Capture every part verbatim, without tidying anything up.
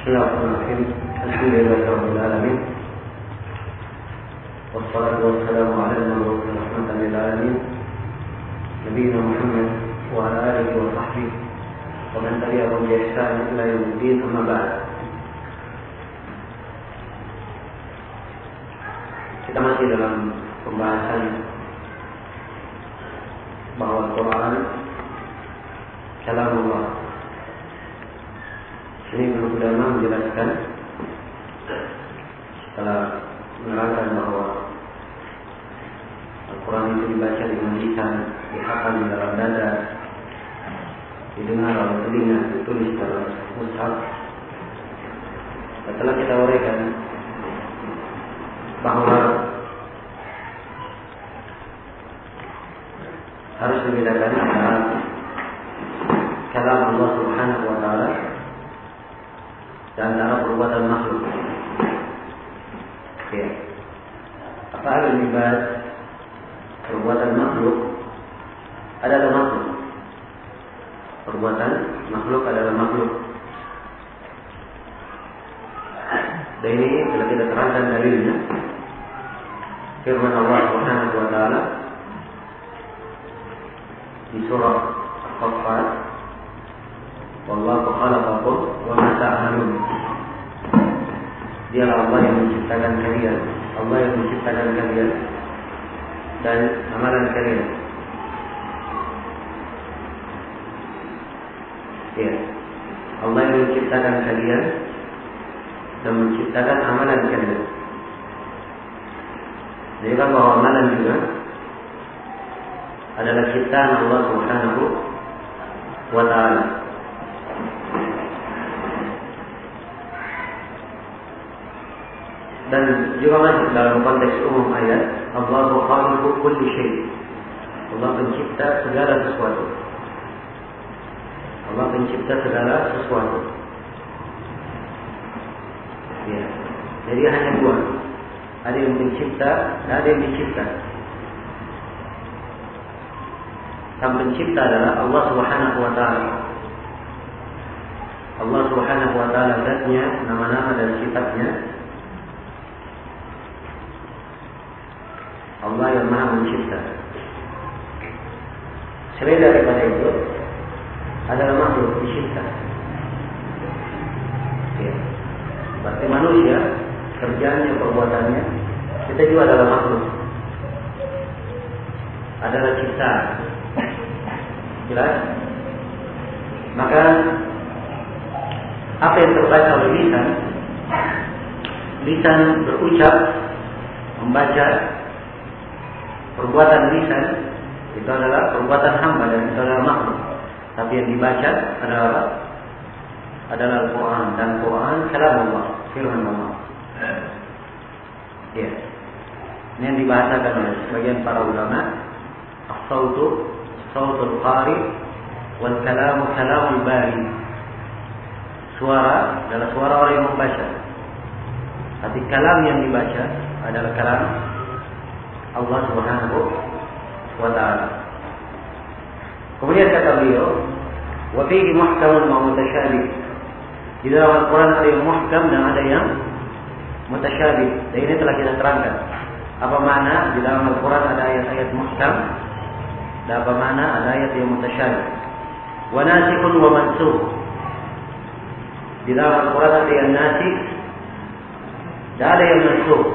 Bismillahirrahmanirrahim. Alhamdulillahirabbil alamin. Wassalatu wassalamu ala al-mab'uuthi rahmatan lil alamin. Nabiyyina Muhammad wa ala alihi wa sahbihi wa man tabi'ahum bi ihsan ila yaumiddin, amma ba'd. Kita masih dalam pembahasan bahwa Al-Quran kalamullah. Ini Ibnu Qudamah menjelaskan setelah menerangkan bahwa Al-Quran itu dibaca dengan lisan, dihafal di dalam dada, didengar oleh telinga, ditulis dalam mushaf. Setelah kita uraikan bahwa harus dibedakan antara kalam Allah Subhanahu wa taala dan antara perbuatan makhluk. Ya. Apa al-ibad perbuatan makhluk adalah makhluk. Perbuatan makhluk adalah makhluk. Dan ini telah kita terangkan dalilnya. Firman Allah Subhanahu wa taala di surah Al-Qafat, wallahu khalaqakum wa ma ta'malun. Dialah Allah yang menciptakan kalian, Allah yang menciptakan kalian dan amalan kalian. Ya, Allah yang menciptakan kalian dan menciptakan amalan kalian. Jadi kan bahwa amalan juga adalah ciptaan Allah Subhanahu wa ta'ala. Dan juga masuk dalam konteks umum ayat, Allahu khaliqu kulli syai'. Allah pencipta segala sesuatu. Allah pencipta segala sesuatu. Ya. Jadi hanya dua. Ada yang mencipta, dan ada yang dicipta. Yang pencipta adalah Allah Subhanahu wa taala. Allah Subhanahu wa taala zatnya, nama-nama dan sifatnya. Allah yang Maha Mencipta. Selain daripada itu adalah makhluk dicipta. Ya. Berarti manusia, kerjanya, perbuatannya, kita juga adalah makhluk. Adalah ciptaan. Jelas? Maka apa yang terbaca oleh lisan, lisan berucap, membaca, perbuatan lisan itu adalah perbuatan hamba dan itu adalah makhluk. Tapi yang dibaca adalah adalah Al-Quran, dan Quran kalam Allah, firman Allah. Ya. Ini yang dibahasakan oleh sebagian para ulama, as-sautu sautul qari wal kalamu kalamul bari. Suara adalah suara orang yang membaca. Tapi kalam yang dibaca adalah kalam Allah Subhanahu wa ta'ala. Kemudian kata beliau, wa fihi muhkamun wa mutasyabih. Di dalam Al-Quran ada yang muhkam dan ada yang mutasyabih. Dan ini telah kita terangkan. Apa makna di dalam Al-Quran ada ayat-ayat muhkam dan apa makna ada ayat yang mutasyabih. Wa nasikhun wa mansukh. Di dalam Al-Quran ada yang nasikh dan ada yang mansukh.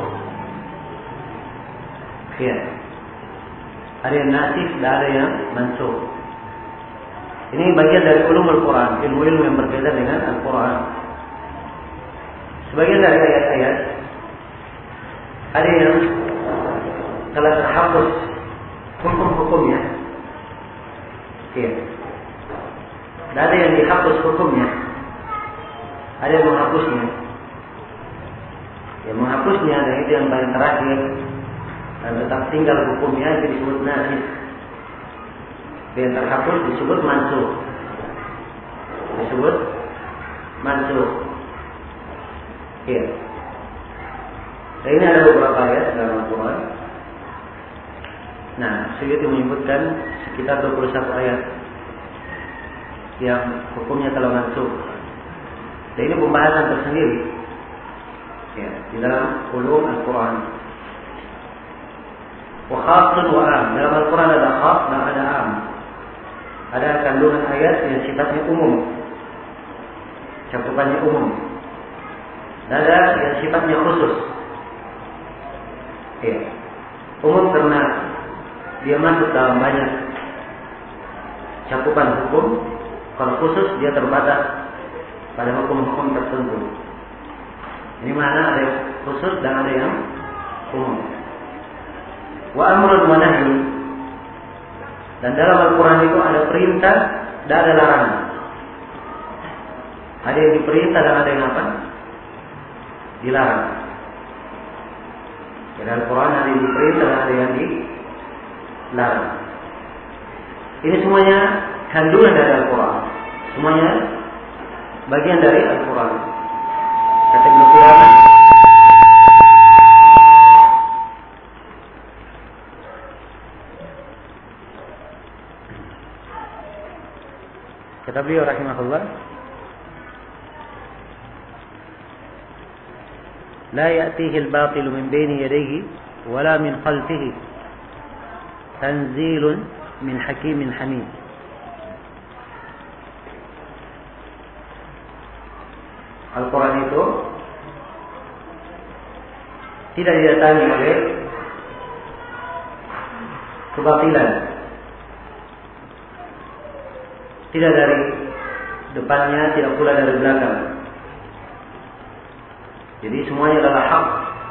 Ya. Ada yang nasikh dan ada yang mansukh. Ini bagian dari ulum Al-Quran, ilmu-ilmu yang berkaitan dengan Al-Quran. Sebagian dari ayat-ayat ada yang telah terhapus hukum-hukumnya. Ya. Dan ada yang dihapus hukumnya. Ada yang menghapusnya. Yang menghapusnya dan itu yang paling terakhir dan tetap tinggal hukumnya itu disebut nasikh. Yang terhapus disebut mansukh. Disebut mansukh. Iya. Dan ini ada beberapa ayat dalam Al-Quran. Nah, Suyuti menyebutkan sekitar dua puluh satu ayat yang hukumnya telah mansukh. Dan ini pembahasan tersendiri ya, di dalam ulum Al-Quran. Wa khasun wa am. Dalam Al-Quran ada khas dan ada am. Ada kandungan ayat yang sifatnya umum, cakupannya umum. Dan ada yang sifatnya khusus. Ya. Umum karena dia masuk dalam banyak cakupan hukum. Kalau khusus dia terbatas pada hukum-hukum tertentu. Ini mana ada yang khusus dan ada yang umum. Wa amrun wa nahy. Dan dalam Al-Quran itu ada perintah dan ada larangan. Ada yang diperintah dan ada yang apa? Dilarang. Di Al-Quran ada yang diperintah dan ada yang dilarang. Ini semuanya kandungan dari Al-Quran. Semuanya bagian dari Al-Quran. Kata Ibnu Qudamah, kata beliau rahimahullah, la ya'tihi al-batil min bayni yadayhi wala min khalfihi tanzilun min hakimin hamid. Al-Quran itu tidak didatangi oleh kebatilan, tidak dari depannya, tidak pula dari belakang. Jadi semuanya adalah hak.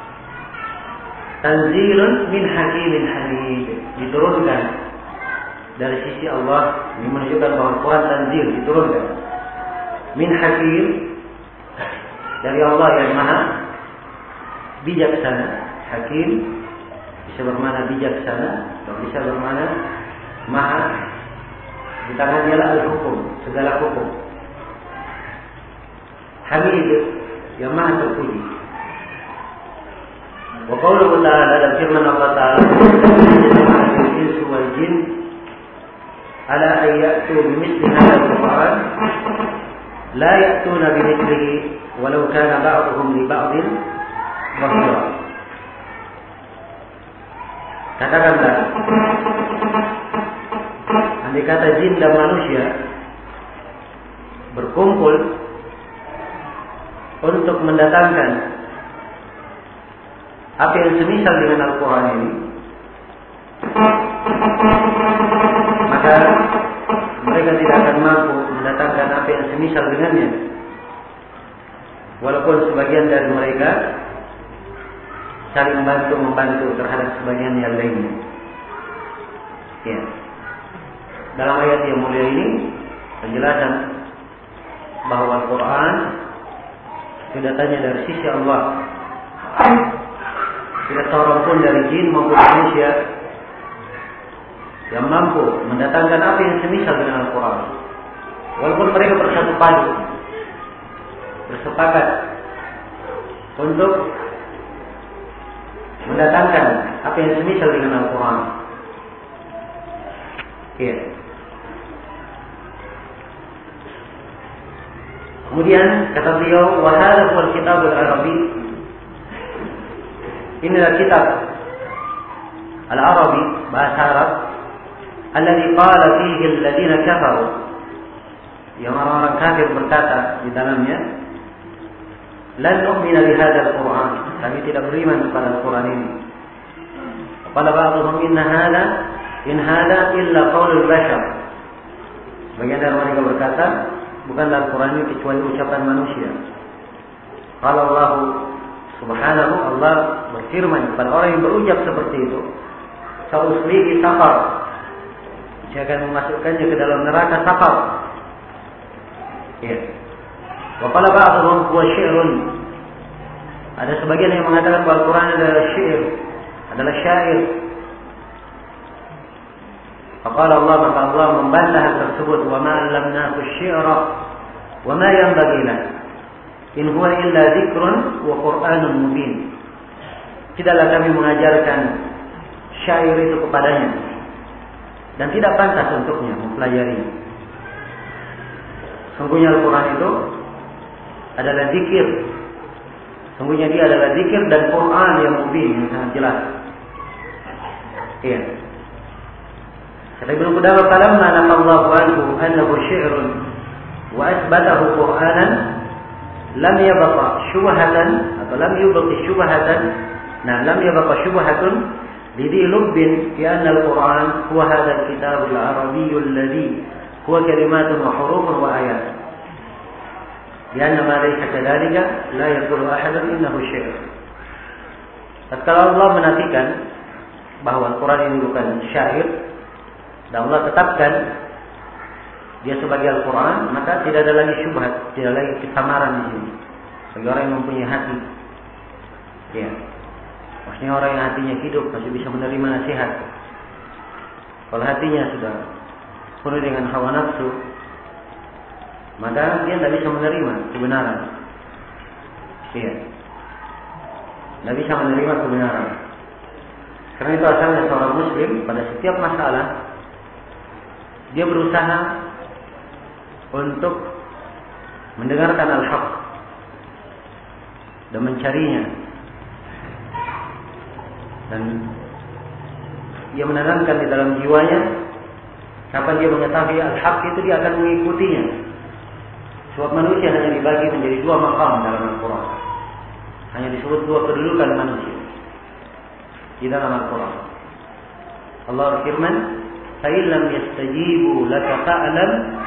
Tanzilun min hakimin hamid, diturunkan dari sisi Allah. Ini menunjukkan bahwa Al-Quran tanzil, diturunkan min hakim, dari Allah yang maha bijaksana. Hakim bisa bermakna bijaksana, atau bisa bermakna maha. Di tangannya lah al-hukum, segala hukum. Hamid, yang maha terpuji. Wa qawluhu ta'ala, dan firman Allah Ta'ala, al-insu wal jin ala ayyatu bimithli hadzal Qur'an la ya'tuna bimithlihi walau kana ba'dhum li ba'dhin dhahira. Katakanlah, andai kata jin dan manusia berkumpul untuk mendatangkan apa yang semisal dengan Al-Quran ini, maka mereka tidak akan mampu mendatangkan apa yang semisal dengannya, walaupun sebagian dari mereka saling membantu membantu terhadap sebagian yang lainnya. Ya. Dalam ayat yang mulia ini penjelasan bahwa Al-Quran itu datanya dari sisi Allah. Tidak seorang pun dari jin maupun manusia yang mampu mendatangkan apa yang semisal dengan Al-Quran, walaupun mereka bersatu padu, bersepakat untuk mendatangkan apa yang semisal dengan Al-Quran. Ya. Kemudian kata beliau, wa hadha huwa al-kitab al-arabi. Inilah kitab al-arabi, bahasa Arab, alladhi qala fihi alladhina kafaru, yang orang-orang kafir berkata di dalamnya, lan nu'mina bi hadzal Qur'an, kami tidak beriman kepada Al-Quran ini. Qala ba'dhum inna hadha in hadha illa qaulul bashar. Sebagian dari mereka berkata, bukanlah Al-Quran ini kecuali ucapan manusia. Qala Allah subhanahu, Allah berfirman kepada orang yang berucap seperti itu, sa'uslihi saqar, saya akan memasukkannya ke dalam neraka saqar. Ya. Wa qala ba'dhum huwa syi'run. Ada sebagian yang mengatakan bahwa Al-Quran adalah syair, adalah syair. Faqala Allah, maka Allah membantah hal tersebut, wa ma 'allamnahu asy-syi'ra wa ma yanbaghi lahu in huwa illa dzikrun wa Qur'anun mubin. Tidaklah kami mengajarkan syair itu kepadanya, dan tidak pantas untuknya mempelajari. Sungguhnya Al-Quran itu adalah zikir. Sungguhnya dia adalah zikir dan Quran yang mubin, yang sangat jelas. Iya. Kata Ibnu Qudamah, "Falamma naqallahu anhu annahu syi'run wa athbatahu Qur'anan lam yabqa syubhatan atau lam yubqi syubhatan." Nah, lam yabqa syubhatun lidhi lubbin fi anna al-Qur'an huwa hadha al-kitab al-arabiy alladhi huwa kalimatun wa hurufun wa ayat. Lianna ma laysa kadzalika la yaqulu ahadun innahu syi'r. Tatkala Allah menafikan bahwa Al-Quran ini bukan syair dan Allah tetapkan dia sebagai Al-Quran, maka tidak ada lagi syubhat, tidak lagi kesamaran di sini. Bagi orang yang mempunyai hati, ya, maksudnya orang yang hatinya hidup masih bisa menerima nasihat. Kalau hatinya sudah penuh dengan hawa nafsu, maka dia tidak bisa menerima kebenaran. Iya, tidak bisa menerima kebenaran. Karena itu asalnya seorang Muslim pada setiap masalah dia berusaha untuk mendengarkan al-haq dan mencarinya, dan ia menanamkan di dalam jiwanya kapan dia mengetahui al-haq itu dia akan mengikutinya. Sebab manusia hanya dibagi menjadi dua maqam dalam Al-Quran. Hanya disebut dua kedudukan manusia di dalam Al-Quran. Allah berfirman, "Fa'in lam yastajibu laka fa'lam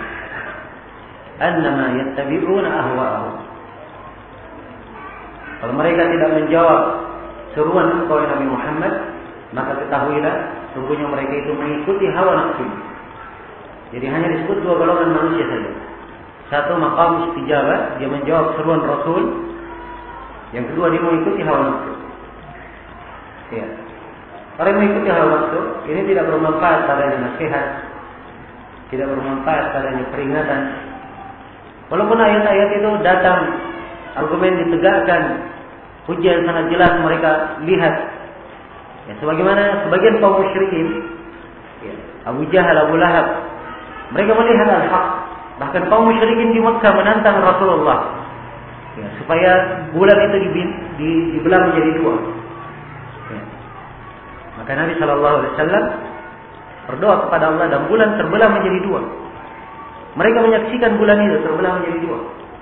annama yattabi'una ahwa'ahum." Kalau mereka tidak menjawab seruan engkau Nabi Muhammad, maka ketahuilah sungguhnya mereka itu mengikuti hawa nafsu. Jadi hanya disebut dua golongan manusia saja. Satu maqam istijabah, dia menjawab seruan Rasul. Yang kedua, dia mengikuti hawa nafsu. Ya. Orang yang mengikuti hawa nafsu ini tidak bermanfaat padanya nasihat, tidak bermanfaat padanya peringatan. Walaupun ayat-ayat itu datang, argumen ditegakkan, hujah yang sangat jelas mereka lihat. Ya, sebagaimana sebagian kaum musyrikin, ya, Abu Jahal, Abu Lahab, mereka melihat al-haq. Bahkan kaum musyrikin di Mekah menantang Rasulullah, ya, supaya bulan itu dibelah menjadi dua. Ya. Maka Nabi Shallallahu Alaihi Wasallam berdoa kepada Allah dan bulan terbelah menjadi dua. Mereka menyaksikan bulan itu terbelah menjadi dua.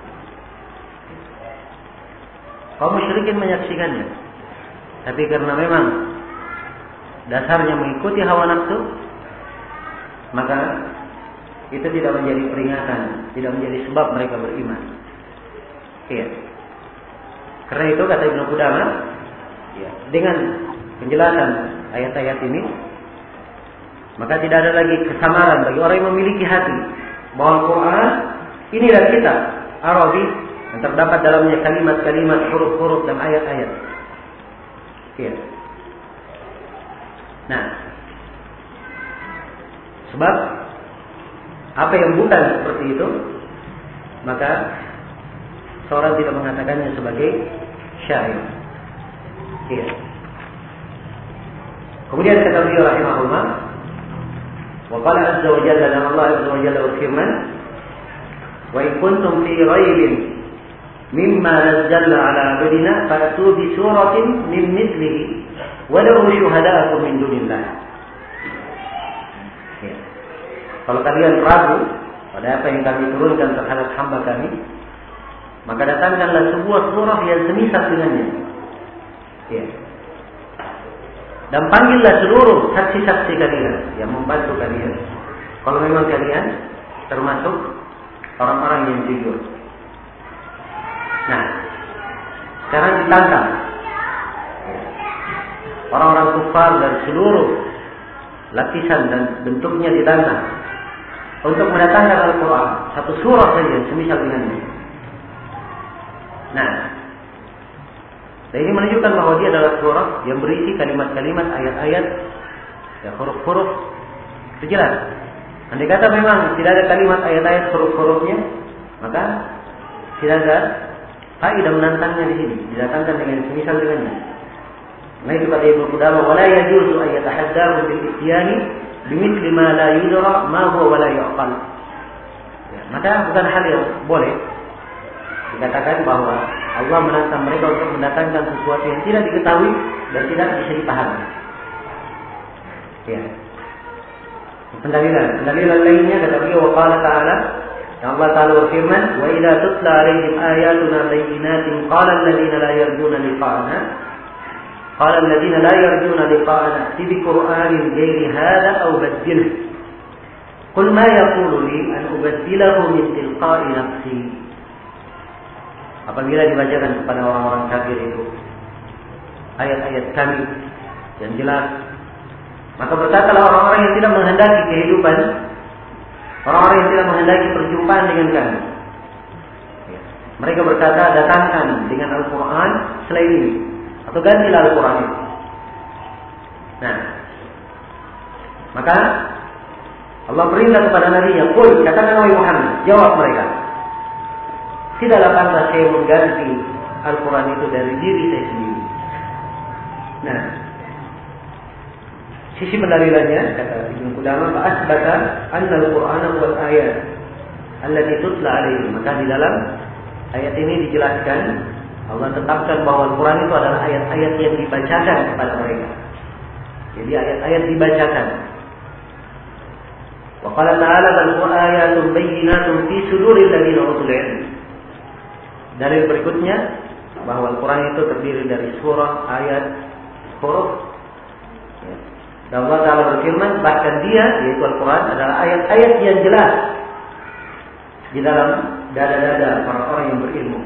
Kaum musyrikin menyaksikannya, tapi karena memang dasarnya mengikuti hawa nafsu, maka itu tidak menjadi peringatan, tidak menjadi sebab mereka beriman. Iya. Karena itu kata Ibnu Qudamah, ya, dengan penjelasan ayat-ayat ini, maka tidak ada lagi kesamaran bagi orang yang memiliki hati bahwa Al-Quran inilah kitab Arabi yang terdapat dalamnya kalimat-kalimat, huruf-huruf dan ayat-ayat. Iya. Nah, sebab apa yang bukan seperti itu, maka seorang tidak mengatakannya sebagai syair. Iya. Kemudian kata beliau rahimahullah, wa qala azza wa jalla, dan Allah azza wa jalla berfirman, wa in kuntum fi raibin mimma nazzalna ala abdina fa'tu bi suratin min mithlihi wa lahu syuhada'u min dunillah. Kalau kalian ragu pada apa yang kami turunkan terhadap hamba kami, maka datangkanlah sebuah surah yang semisal dengannya. Ya. Dan panggillah seluruh saksi-saksi kalian yang membantu kalian. Kalau memang kalian termasuk orang-orang yang jujur. Nah, sekarang ditantang orang-orang kufar dan seluruh lapisan dan bentuknya ditantang untuk mendatangkan Al-Quran satu surah saja semisal dengannya. Nah, dan ini menunjukkan bahwa dia adalah surah yang berisi kalimat-kalimat, ayat-ayat, ya, huruf-huruf. Itu jelas. Andai kata memang tidak ada kalimat, ayat-ayat, huruf-hurufnya, maka tidak ada faedah menantangnya di sini. Didatangkan dengan semisal dengannya. Nah itu kata Ibnu Qudamah, wala yajuzu an yatahaddaru bil isyani bimithli ma la yudra ma huwa wala yuqal. Ya, maka bukan hal yang boleh Dikatakan bahwa Allah menantang mereka untuk mendatangkan sesuatu yang tidak diketahui dan tidak bisa dipahami. Ya. Pendalilan, pendalilan lainnya kata beliau, wa qala ta'ala, Allah Ta'ala berfirman, wa idza tutla 'alaihim ayatuna bayyinatin qala alladziina la yarjuna liqa'ana qala alladziina la yarjuna liqa'ana bi qur'anin ghairi hadza aw baddilhu qul ma yaqulu li an ubaddilahu min tilqa'i nafsi. Apabila dibacakan kepada orang-orang kafir itu ayat-ayat kami yang jelas, maka berkatalah orang-orang yang tidak menghendaki kehidupan, orang-orang yang tidak menghendaki perjumpaan dengan kami, mereka berkata, datangkan dengan Al-Quran selain ini, atau gantilah Al-Quran itu. Nah, maka Allah perintah kepada Nabi-Nya, qul, katakan wahai Muhammad, jawab mereka, tidaklah pantas saya mengganti Al-Quran itu dari diri saya sendiri. Nah, sisi pendalilannya, kata Ibnu Qudamah, fa'asbata anna al-Qur'ana huwa al-ayat allati tutla 'alaihim. Maka di dalam ayat ini dijelaskan, Allah tetapkan bahwa Al-Quran itu adalah ayat-ayat yang dibacakan kepada mereka. Jadi ayat-ayat dibacakan. Wa qala ta'ala bal ayatun bayyinatun fi suduril ladzina utul 'ilm. Dalil berikutnya bahwa Al-Quran itu terdiri dari surah, ayat, huruf. Dan Allah Ta'ala berfirman, bahkan dia, yaitu Al-Quran, adalah ayat-ayat yang jelas di dalam dada-dada para orang yang berilmu.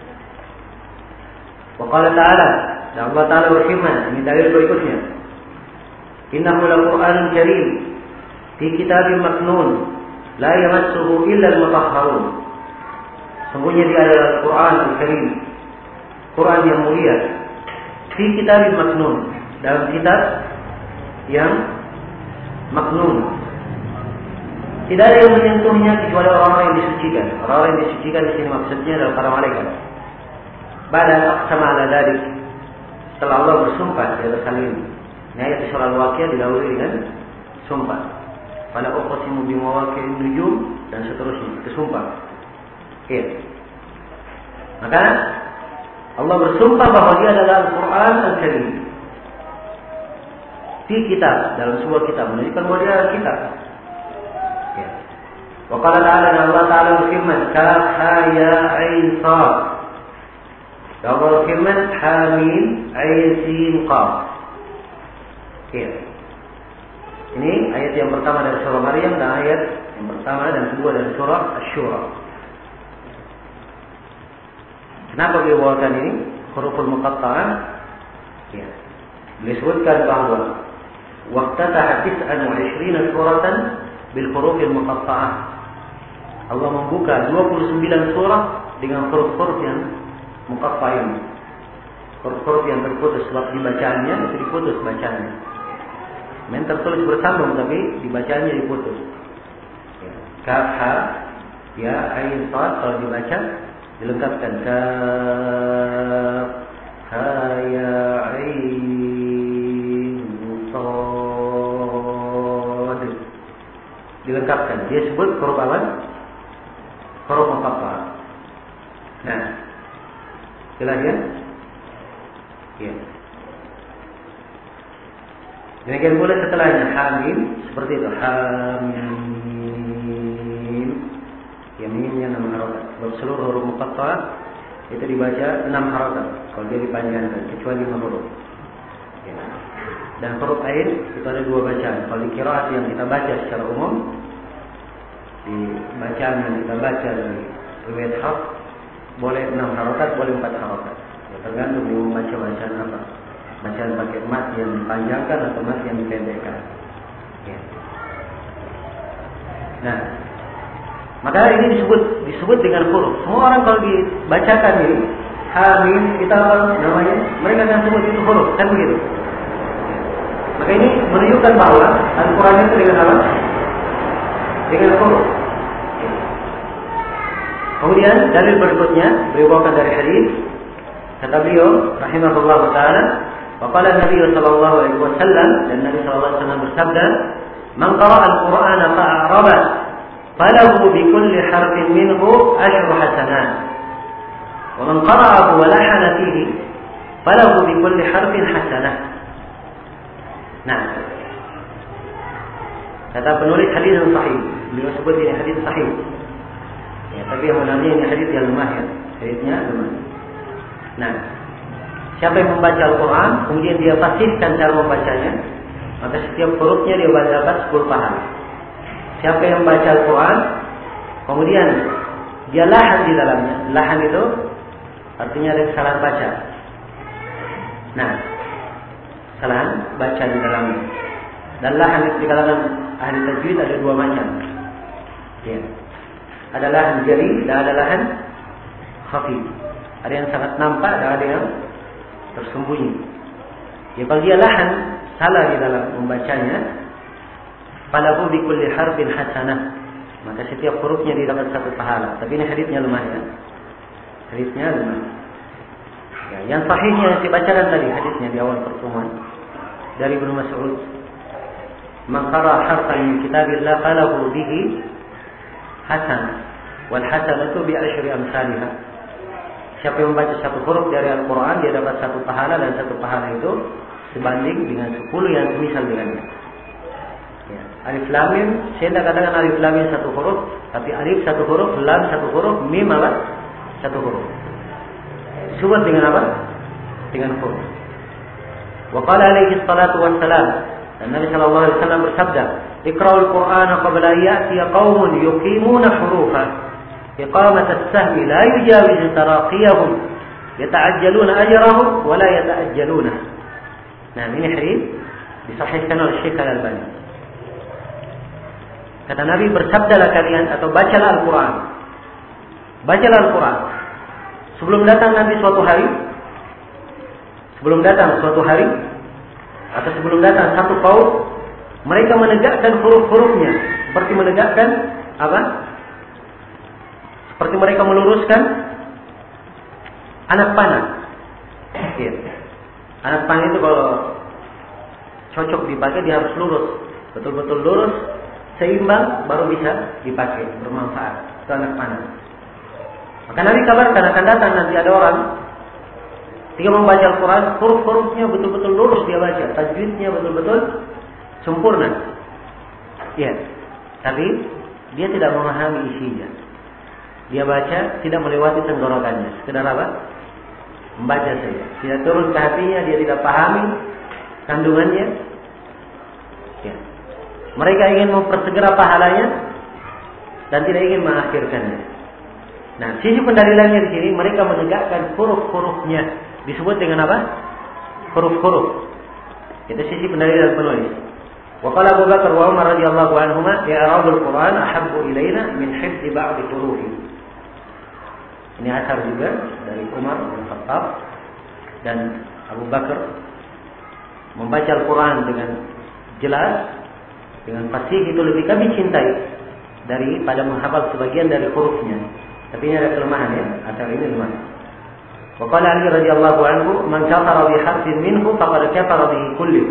Wa qala ta'ala, dan Allah Ta'ala berfirman, ini dalil berikutnya, innahu laqur'anun karim fi kitabin maknun la yamassuhu illa al-mutahharun. Sungguhnya dia adalah Al-Quran Al-Karim, Quran yang mulia, fi kitabin maknun, dalam kitab yang maknun. Tidak ada yang menyentuhnya kecuali orang-orang yang disucikan. Orang-orang yang disucikan di sini maksudnya adalah para malaikat. Ba'da aqsama 'ala dzalik, setelah Allah bersumpah di atas hal ini. Ini ayat surah Al-Waqiah didahului dengan sumpah. Fala uqsimu bi mawaqi'in nujum dan seterusnya, itu sumpah. Oke. Maka Allah bersumpah bahwa dia adalah Al-Quran Al-Karim. Di kitab, dalam sebuah kitab, menunjukkan bahwa dia adalah kitab. Ya. Wa qala ta'ala, dan Allah Ta'ala berfirman, kaf ha ya ain sad. Dan Allah berfirman, hamim ain sin qaf. Ya. Ini ayat yang pertama dari surah Maryam dan ayat yang pertama dan kedua dari surah Asy-Syura. Kenapa beliau bawakan ini? Huruful muqatta'ah. Ya. Beliau sebutkan bahwa waqtataha tis'an wa ishrina suratan bil hurufil muqatta'ah. Allah membuka dua puluh sembilan surah dengan huruf-huruf yang muqatta'ah. Huruf-huruf yang terputus sebab dibacaannya itu diputus bacaannya. Memang tertulis bersambung tapi dibacaannya diputus. Ya. Kaf ha ya ain sad kalau dibaca dilengkapkan kaf ha ya ain sad, dilengkapkan. Dia sebut huruf apa? Huruf muqatta'ah. Nah, jelas ya? Ya. Demikian pula setelahnya hamim seperti itu, hamim. Ya, mimnya enam harokat. Seluruh huruf muqatta'ah itu dibaca enam harokat kalau dia dipanjangkan, kecuali lima huruf. Ya. Dan huruf ain itu ada dua bacaan. Kalau di qiraat yang kita baca secara umum, di bacaan yang kita baca dari riwayat Hafs, boleh enam harokat, boleh empat harokat. Ya, tergantung dia membaca bacaan apa. Bacaan pakai mat yang dipanjangkan atau mat yang dipendekkan. Ya. Nah, maka ini disebut disebut dengan huruf. Semua orang kalau dibacakan ini hamim, kita apa namanya? Mereka akan sebut itu huruf, kan begitu? Maka ini menunjukkan bahwa Al-Quran itu dengan apa? Dengan huruf. Kemudian dalil berikutnya beliau bawakan dari hadis, kata beliau rahimahullah taala, waqala Nabi sallallahu alaihi wasallam, dan Nabi sallallahu alaihi wasallam bersabda, man qara'a al-Qur'ana fa'araba falahu bi kulli harfin minhu ashru hasanat Wa man qara'ahu wa lahana fihi falahu bi kulli harfin hasanah. Nah, kata penulis hadis yang sahih, beliau sebut ini hadis sahih. Ya, tapi yang benarnya ini hadis yang lemah ya, hadisnya lemah. Nah, siapa yang membaca Al-Quran, kemudian dia fasihkan cara membacanya, maka setiap hurufnya dia dapat sepuluh pahala. Siapa yang membaca Al-Quran, kemudian dia lahan di dalamnya, lahan itu artinya ada kesalahan baca. Nah, kesalahan baca di dalamnya. Dan lahan itu di kalangan ahli tajwid ada dua macam. Ya. Ada lahan jari dan ada lahan khafi. Ada yang sangat nampak dan ada yang tersembunyi. Ya, kalau dia lahan salah di dalam membacanya, falahu bi kulli harfin hasanah. Maka setiap hurufnya didapat satu pahala. Tapi ini hadisnya lemah ya. Hadisnya lemah. Ya, yang sahihnya yang dibacakan tadi hadisnya di awal pertemuan dari Ibnu Mas'ud. Man qara'a harfan min kitabillah falahu bihi hasanah wal hasanatu bi asyri amsalha. Siapa yang membaca satu huruf dari Al-Quran, dia dapat satu pahala, dan satu pahala itu sebanding dengan sepuluh yang semisal dengannya. Ya. Alif lam mim, saya tidak katakan alif lam mim satu huruf, tapi alif satu huruf, lam satu huruf, mim apa? Satu huruf. Disebut dengan apa? Dengan huruf. Wa qala alaihi salatu wassalam, dan Nabi sallallahu alaihi wasallam bersabda, "Iqra'ul Qur'ana qabla an ya'tiya qaumun yuqimuna hurufa. إقامة السهم لا يجاوز تراقيهم يتعجلون أجرهم ولا يتأجلونه." Nah, ini hadis disahihkan oleh Syekh Al-Albani. Kata Nabi, bersabdalah kalian atau bacalah Al-Quran. Bacalah Al-Quran. Sebelum datang nanti suatu hari, sebelum datang suatu hari, atau sebelum datang satu kaum, mereka menegakkan huruf-hurufnya seperti menegakkan apa? Seperti mereka meluruskan anak panah. Ya. Anak panah itu kalau cocok dipakai dia harus lurus, betul-betul lurus, seimbang, baru bisa dipakai, bermanfaat. Itu anak panah. Maka Nabi kabarkan akan datang nanti ada orang ketika membaca Al-Quran, huruf-hurufnya betul-betul lurus dia baca, tajwidnya betul-betul sempurna. Ya, tapi dia tidak memahami isinya. Dia baca tidak melewati tenggorokannya, sekedar apa? Membaca saja. Tidak turun ke hatinya, dia tidak pahami kandungannya. Ya. Mereka ingin mempersegera pahalanya dan tidak ingin mengakhirkannya. Nah, sisi pendalilannya di sini mereka menegakkan huruf-hurufnya, disebut dengan apa? Huruf-huruf. Itu sisi pendalilan penulis. Wa qala Abu Bakar wa Umar radhiyallahu anhuma, "I'rabul Qur'an ahabbu ilaina min hifdzi ba'd hurufi." Ini asar juga dari Umar bin Khattab dan Abu Bakar, membaca Al-Quran dengan jelas, dengan fasih itu lebih kami cintai daripada menghafal sebagian dari hurufnya. Tapi ini ada kelemahan ya, asar ini lemah. Wa qala Ali radhiyallahu anhu, "Man kafara bi harfin minhu faqad kafara bihi kulli."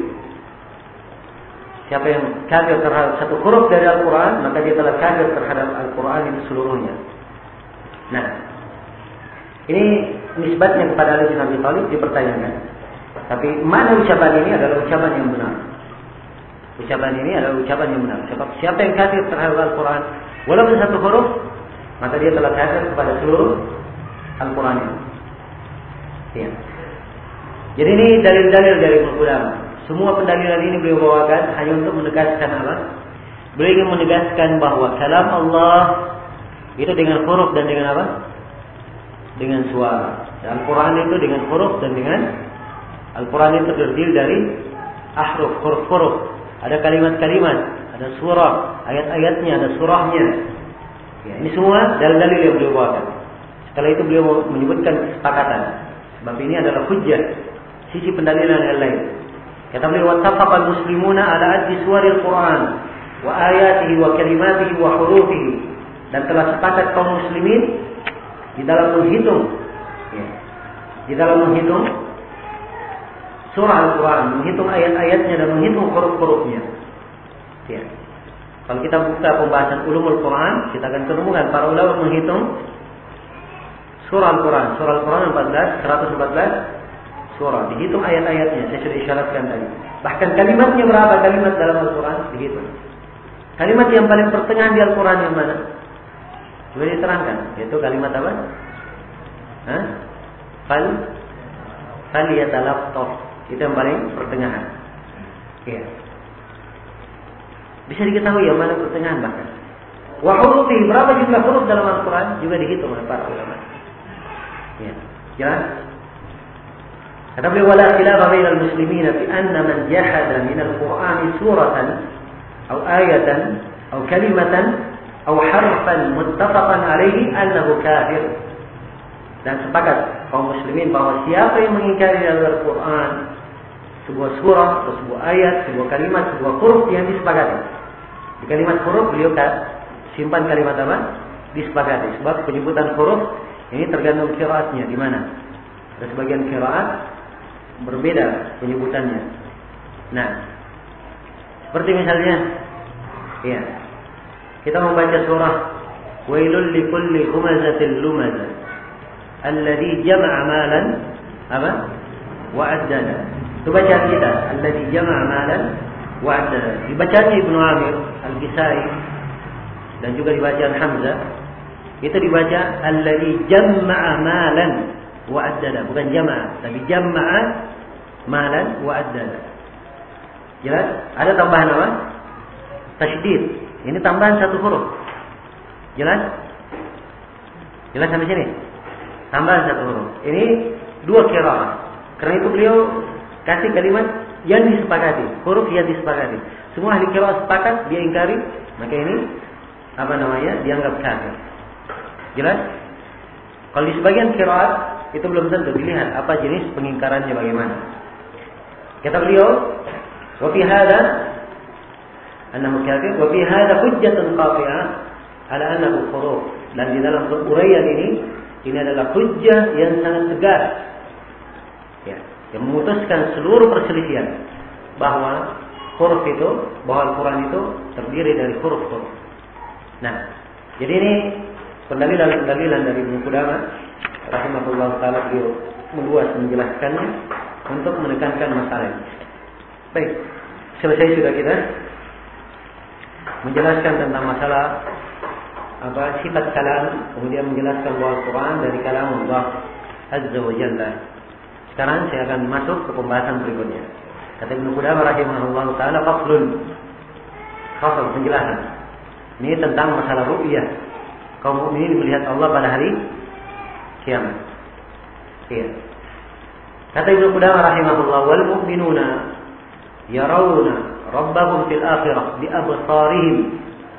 Siapa yang kafir terhadap satu huruf dari Al-Quran, maka dia telah kafir terhadap Al-Quran itu seluruhnya. Nah, ini nisbatnya kepada Ali bin Abi Thalib dipertanyakan. Tapi mana ucapan ini adalah ucapan yang benar. Ucapan ini adalah ucapan yang benar. Sebab siapa yang kafir terhadap Al-Quran, walaupun satu huruf, maka dia telah kafir kepada seluruh Al-Quran ini. Ya. Jadi ini dalil-dalil dari ulama. Semua pendalilan ini beliau bawakan hanya untuk menegaskan apa? Beliau ingin menegaskan bahwa kalam Allah itu dengan huruf dan dengan apa? Dengan suara. Al-Quran itu dengan huruf dan dengan Al-Quran itu terdiri dari ahruf, huruf-huruf. Ada kalimat-kalimat, ada surah, ayat-ayatnya, ada surahnya. Ya, ini semua dalil-dalil yang beliau bawakan. Setelah itu beliau menyebutkan kesepakatan. Sebab ini adalah hujjah, sisi pendalilan yang lain. Kata beliau, "Wattafaqal muslimuna ala addi suwaril Quran wa ayatihi wa kalimatihi wa hurufihi." Dan telah sepakat kaum muslimin di dalam menghitung, ya, di dalam menghitung surah Al-Quran, menghitung ayat-ayatnya dan menghitung huruf-hurufnya. Ya. Kalau kita buka pembahasan ulumul Quran, kita akan ketemukan para ulama menghitung surah Al-Quran. Surah Al-Quran empat belas, seratus empat belas surah. Dihitung ayat-ayatnya, saya sudah isyaratkan tadi. Bahkan kalimatnya berapa kalimat dalam Al-Quran? Dihitung. Kalimat yang paling pertengahan di Al-Quran yang mana? Coba diterangkan. Yaitu kalimat apa? Hah? Fal Fal yatalaffaf. Itu yang paling pertengahan. Ya. Bisa diketahui yang mana pertengahan bahkan. Wa hurufi, berapa jumlah huruf dalam Al-Quran juga dihitung oleh para ulama. Ya. Jelas? Kata beliau, wala khilafa bainal muslimin fi anna man jahada min al-Qur'ani suratan aw ayatan aw kalimatan aw harfan muttafaqan alaihi annahu kafir. Dan sepakat kaum muslimin bahwa siapa yang mengingkari dalam Al-Quran sebuah surah atau sebuah ayat, sebuah kalimat, sebuah huruf yang disepakati. Di kalimat huruf beliau simpan kalimat apa? Disepakati. Sebab penyebutan huruf ini tergantung qiraatnya di mana. Ada sebagian qiraat berbeda penyebutannya. Nah, seperti misalnya, ya, kita membaca surah Wailul likulli humazatil lumazah alladhi jama'a malan apa? Wa'addada. Itu bacaan kita, alladhi jama'a malan wa'addada. Dibacaannya Ibnu Amir Al-Kisai dan juga dibacaan Hamzah. Itu dibaca alladhi jama'a malan wa'addada, bukan jama'a, tapi jama'a malan wa'addada. Jelas? Ada tambahan apa? Tasydid. Ini tambahan satu huruf. Jelas? Jelas sampai sini? Tambahan satu huruf. Ini dua qiraah. Karena itu beliau kasih kalimat yang disepakati, huruf yang disepakati. Semua ahli qiraah sepakat, dia ingkari, maka ini apa namanya? Dianggap kafir. Jelas? Kalau di sebagian qiraat itu belum tentu, dilihat apa jenis pengingkarannya bagaimana. Kata beliau, wa fi hadza annahu kafir wa fi hadza hujjatun qati'ah ala annahu huruf. Dan di dalam uraian ini ini adalah hujjah yang sangat tegas, ya, yang memutuskan seluruh perselisihan bahwa huruf itu, bahwa Al-Quran itu terdiri dari huruf-huruf. Nah, jadi ini pendalilan-pendalilan dari Ibnu Qudamah rahimahullah taala, beliau meluas menjelaskannya untuk menekankan masalah ini. Baik, selesai sudah kita menjelaskan tentang masalah apa sifat kalam, kemudian menjelaskan bahwa Al-Quran dari kalam Allah Azza wa Jalla. Sekarang saya akan masuk ke pembahasan berikutnya. Kata Ibnu Qudamah rahimahullah taala, faslun, fasal penjelasan. Ini tentang masalah ru'yah. Kaum mukminin melihat Allah pada hari kiamat. Iya. Kata Ibnu Qudamah rahimahullah, wal mu'minuna yarawna rabbahum fil akhirah bi absarihim.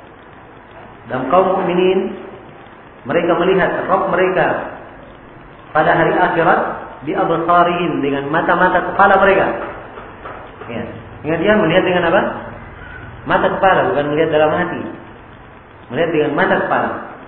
Dan kaum mukminin mereka melihat Rabb mereka pada hari akhirat bi absarihim, dengan mata-mata kepala mereka. Ya. Ingat dia melihat dengan apa? Mata kepala, bukan melihat dalam hati. Melihat dengan mata kepala.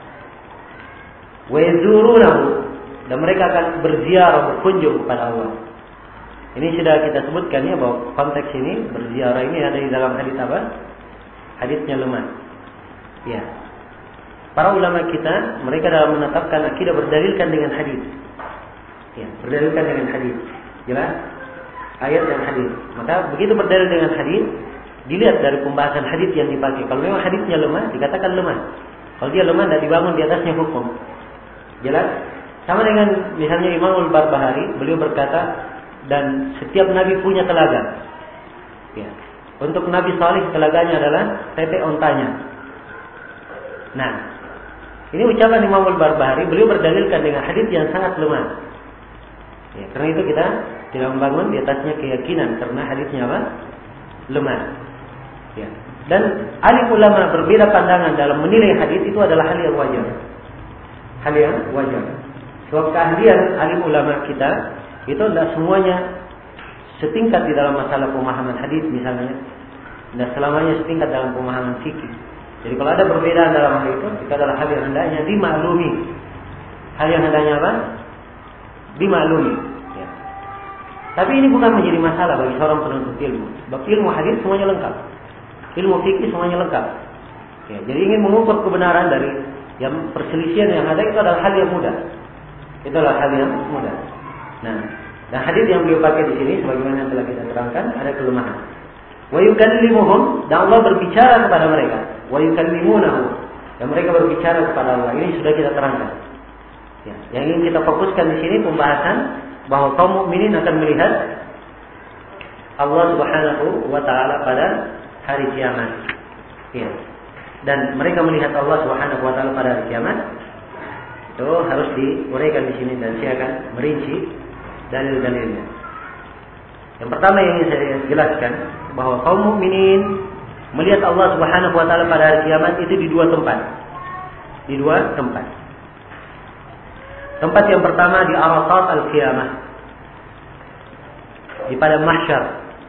Wa yazurunahu, dan mereka akan berziarah, berkunjung kepada Allah. Ini sudah kita sebutkan ya, bahwa konteks ini berziarah ini ada di dalam hadis apa? Hadisnya lemah. Ya. Para ulama kita, mereka dalam menetapkan akidah berdalilkan dengan hadis. Ya, berdalilkan dengan hadis. Jelas? Ayat dan hadis. Maka begitu berdalil dengan hadis, dilihat dari pembahasan hadis yang dipakai. Kalau memang hadisnya lemah, dikatakan lemah. Kalau dia lemah, tidak dibangun di atasnya hukum. Jelas? Sama dengan misalnya Imam Al-Barbahari, beliau berkata, dan setiap nabi punya telaga. Ya. Untuk Nabi Salih telaganya adalah tetek ontanya. Nah, ini ucapan Imam Al-Barbahari, beliau berdalilkan dengan hadis yang sangat lemah. Ya, karena itu kita tidak membangun di atasnya keyakinan, karena hadisnya apa? Lemah. Ya. Dan alim ulama berbeda pandangan dalam menilai hadis, itu adalah hal yang wajar. Hal yang wajar. Sebab keahlian alim ulama kita itu adalah semuanya setingkat di dalam masalah pemahaman hadis misalnya, dan selamanya setingkat dalam pemahaman fikih. Jadi kalau ada perbedaan dalam hal itu, itu adalah hal yang hendaknya dimaklumi. Hal yang hendaknya apa? Dimaklumi. Ya. Tapi ini bukan menjadi masalah bagi seorang penuntut ilmu. Sebab ilmu hadis semuanya lengkap, ilmu fikih semuanya lengkap. Ya, jadi ingin mengukur kebenaran dari yang perselisihan yang ada, itu adalah hal yang mudah. Itulah hal yang mudah. Nah, dan hadis yang beliau pakai di sini sebagaimana yang telah kita terangkan ada kelemahan. Wa yukallimuhum, dan Allah berbicara kepada mereka. Wa yukallimunahu, dan mereka berbicara kepada Allah. Ini sudah kita terangkan. Ya, yang ingin kita fokuskan di sini pembahasan bahwa kaum mukminin akan melihat Allah Subhanahu wa taala pada hari kiamat. Ya. Dan mereka melihat Allah Subhanahu wa taala pada hari kiamat. Itu harus diuraikan di sini dan saya akan merinci dalil-dalilnya. Yang pertama yang ingin saya jelaskan bahwa kaum mukminin melihat Allah Subhanahu wa taala pada hari kiamat itu di dua tempat. Di dua tempat. Tempat yang pertama di Arafat al-Qiyamah. Di padang mahsyar.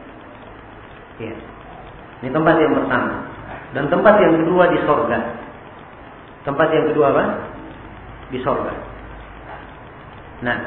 Ya. Ini tempat yang pertama. Dan tempat yang kedua di sorga. Tempat yang kedua apa? Di sorga. Nah,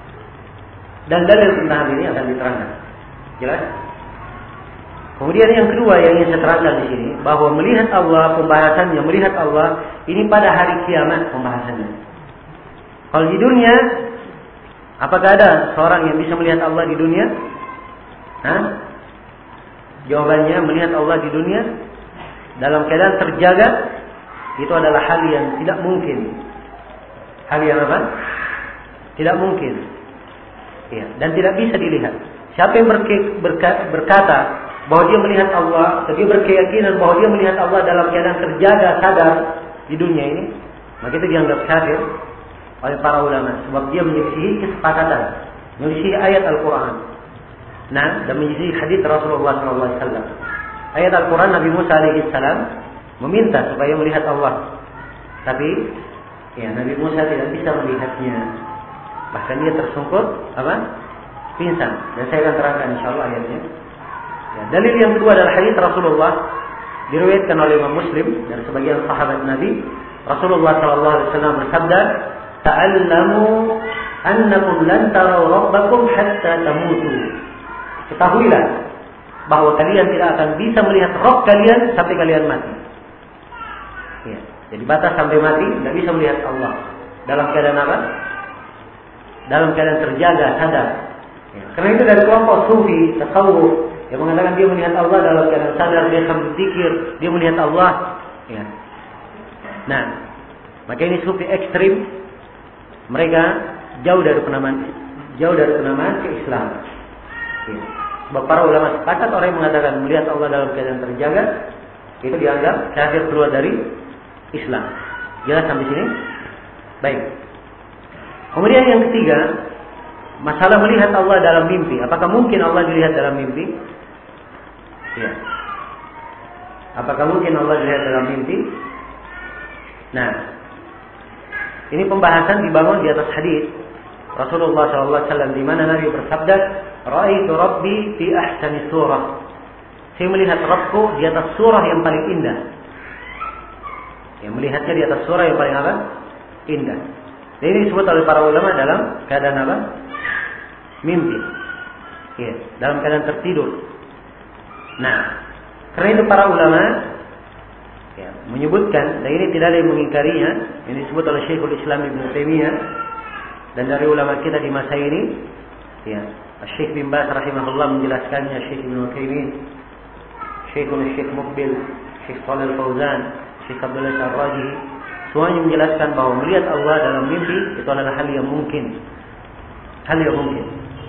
dan dalil tentang hal ini akan diterangkan. Jelas? Kemudian yang kedua yang ingin saya terangkan di sini bahwa melihat Allah, pembahasannya melihat Allah ini pada hari kiamat pembahasannya. Kalau di dunia, apakah ada seorang yang bisa melihat Allah di dunia? Hah? Jawabannya melihat Allah di dunia dalam keadaan terjaga itu adalah hal yang tidak mungkin. Hal yang apa? Tidak mungkin. Ya, dan tidak bisa dilihat. Siapa yang berke, berka, berkata bahwa dia melihat Allah, atau dia berkeyakinan bahwa dia melihat Allah dalam keadaan terjaga, sadar di dunia ini, maka itu dianggap kafir oleh para ulama, sebab dia menyelisihi kesepakatan, menyelisihi ayat Al-Quran, nah, dan menyelisihi hadits Rasulullah shallallahu alaihi wasallam. Ayat Al-Quran Nabi Musa alaihi salam meminta supaya melihat Allah, tapi ya, Nabi Musa tidak bisa melihatnya. Bahkan dia tersungkur apa? Pingsan. Dan saya akan terangkan insyaallah ayatnya. Ya, dalil yang kedua adalah hadis Rasulullah diriwayatkan oleh Imam Muslim dan sebagian sahabat Nabi. Rasulullah sallallahu alaihi wasallam bersabda, "Ta'allamu annakum lan taraw rabbakum hatta tamutu." Ketahuilah bahwa kalian tidak akan bisa melihat Rabb kalian sampai kalian mati. Ya. Jadi batas sampai mati, tidak bisa melihat Allah. Dalam keadaan apa? Dalam keadaan terjaga, sadar. Ya. Karena itu dari kelompok sufi, tasawuf, yang mengatakan dia melihat Allah dalam keadaan sadar, dia sambil zikir, dia melihat Allah. Ya. Nah, maka ini sufi ekstrim. Mereka jauh dari penamaan, jauh dari penamaan keislaman. Ya. Sebab para ulama sepakat orang yang mengatakan melihat Allah dalam keadaan terjaga, itu dianggap kafir, keluar dari Islam. Jelas sampai sini? Baik. Kemudian yang ketiga, masalah melihat Allah dalam mimpi. Apakah mungkin Allah dilihat dalam mimpi? Ya. Apakah mungkin Allah dilihat dalam mimpi? Nah, ini pembahasan dibangun di atas hadis Rasulullah shallallahu alaihi wasallam di mana Nabi bersabda, "Ra'aitu Rabbi fi ahsani surah." Saya melihat Rabbku di atas surah yang paling indah. Yang melihatnya di atas surah yang paling apa? Indah. Dan ini disebut oleh para ulama dalam keadaan apa? Mimpi. Ya, dalam keadaan tertidur. Nah, karena itu para ulama ya, menyebutkan, dan ini tidak ada yang mengingkarinya, yang disebut oleh Syekhul Islam Ibnu Taimiyah dan dari ulama kita di masa ini, ya, Syekh bin Baz rahimahullah menjelaskannya, Syekh Ibnu Taimiyah, Syekhul Syekh Muqbil, Syekh Shalih Al-Fauzan, Syekh Abdullah Ar-Raji, semuanya menjelaskan bahwa melihat Allah dalam mimpi itu adalah hal yang mungkin. Hal yang mungkin.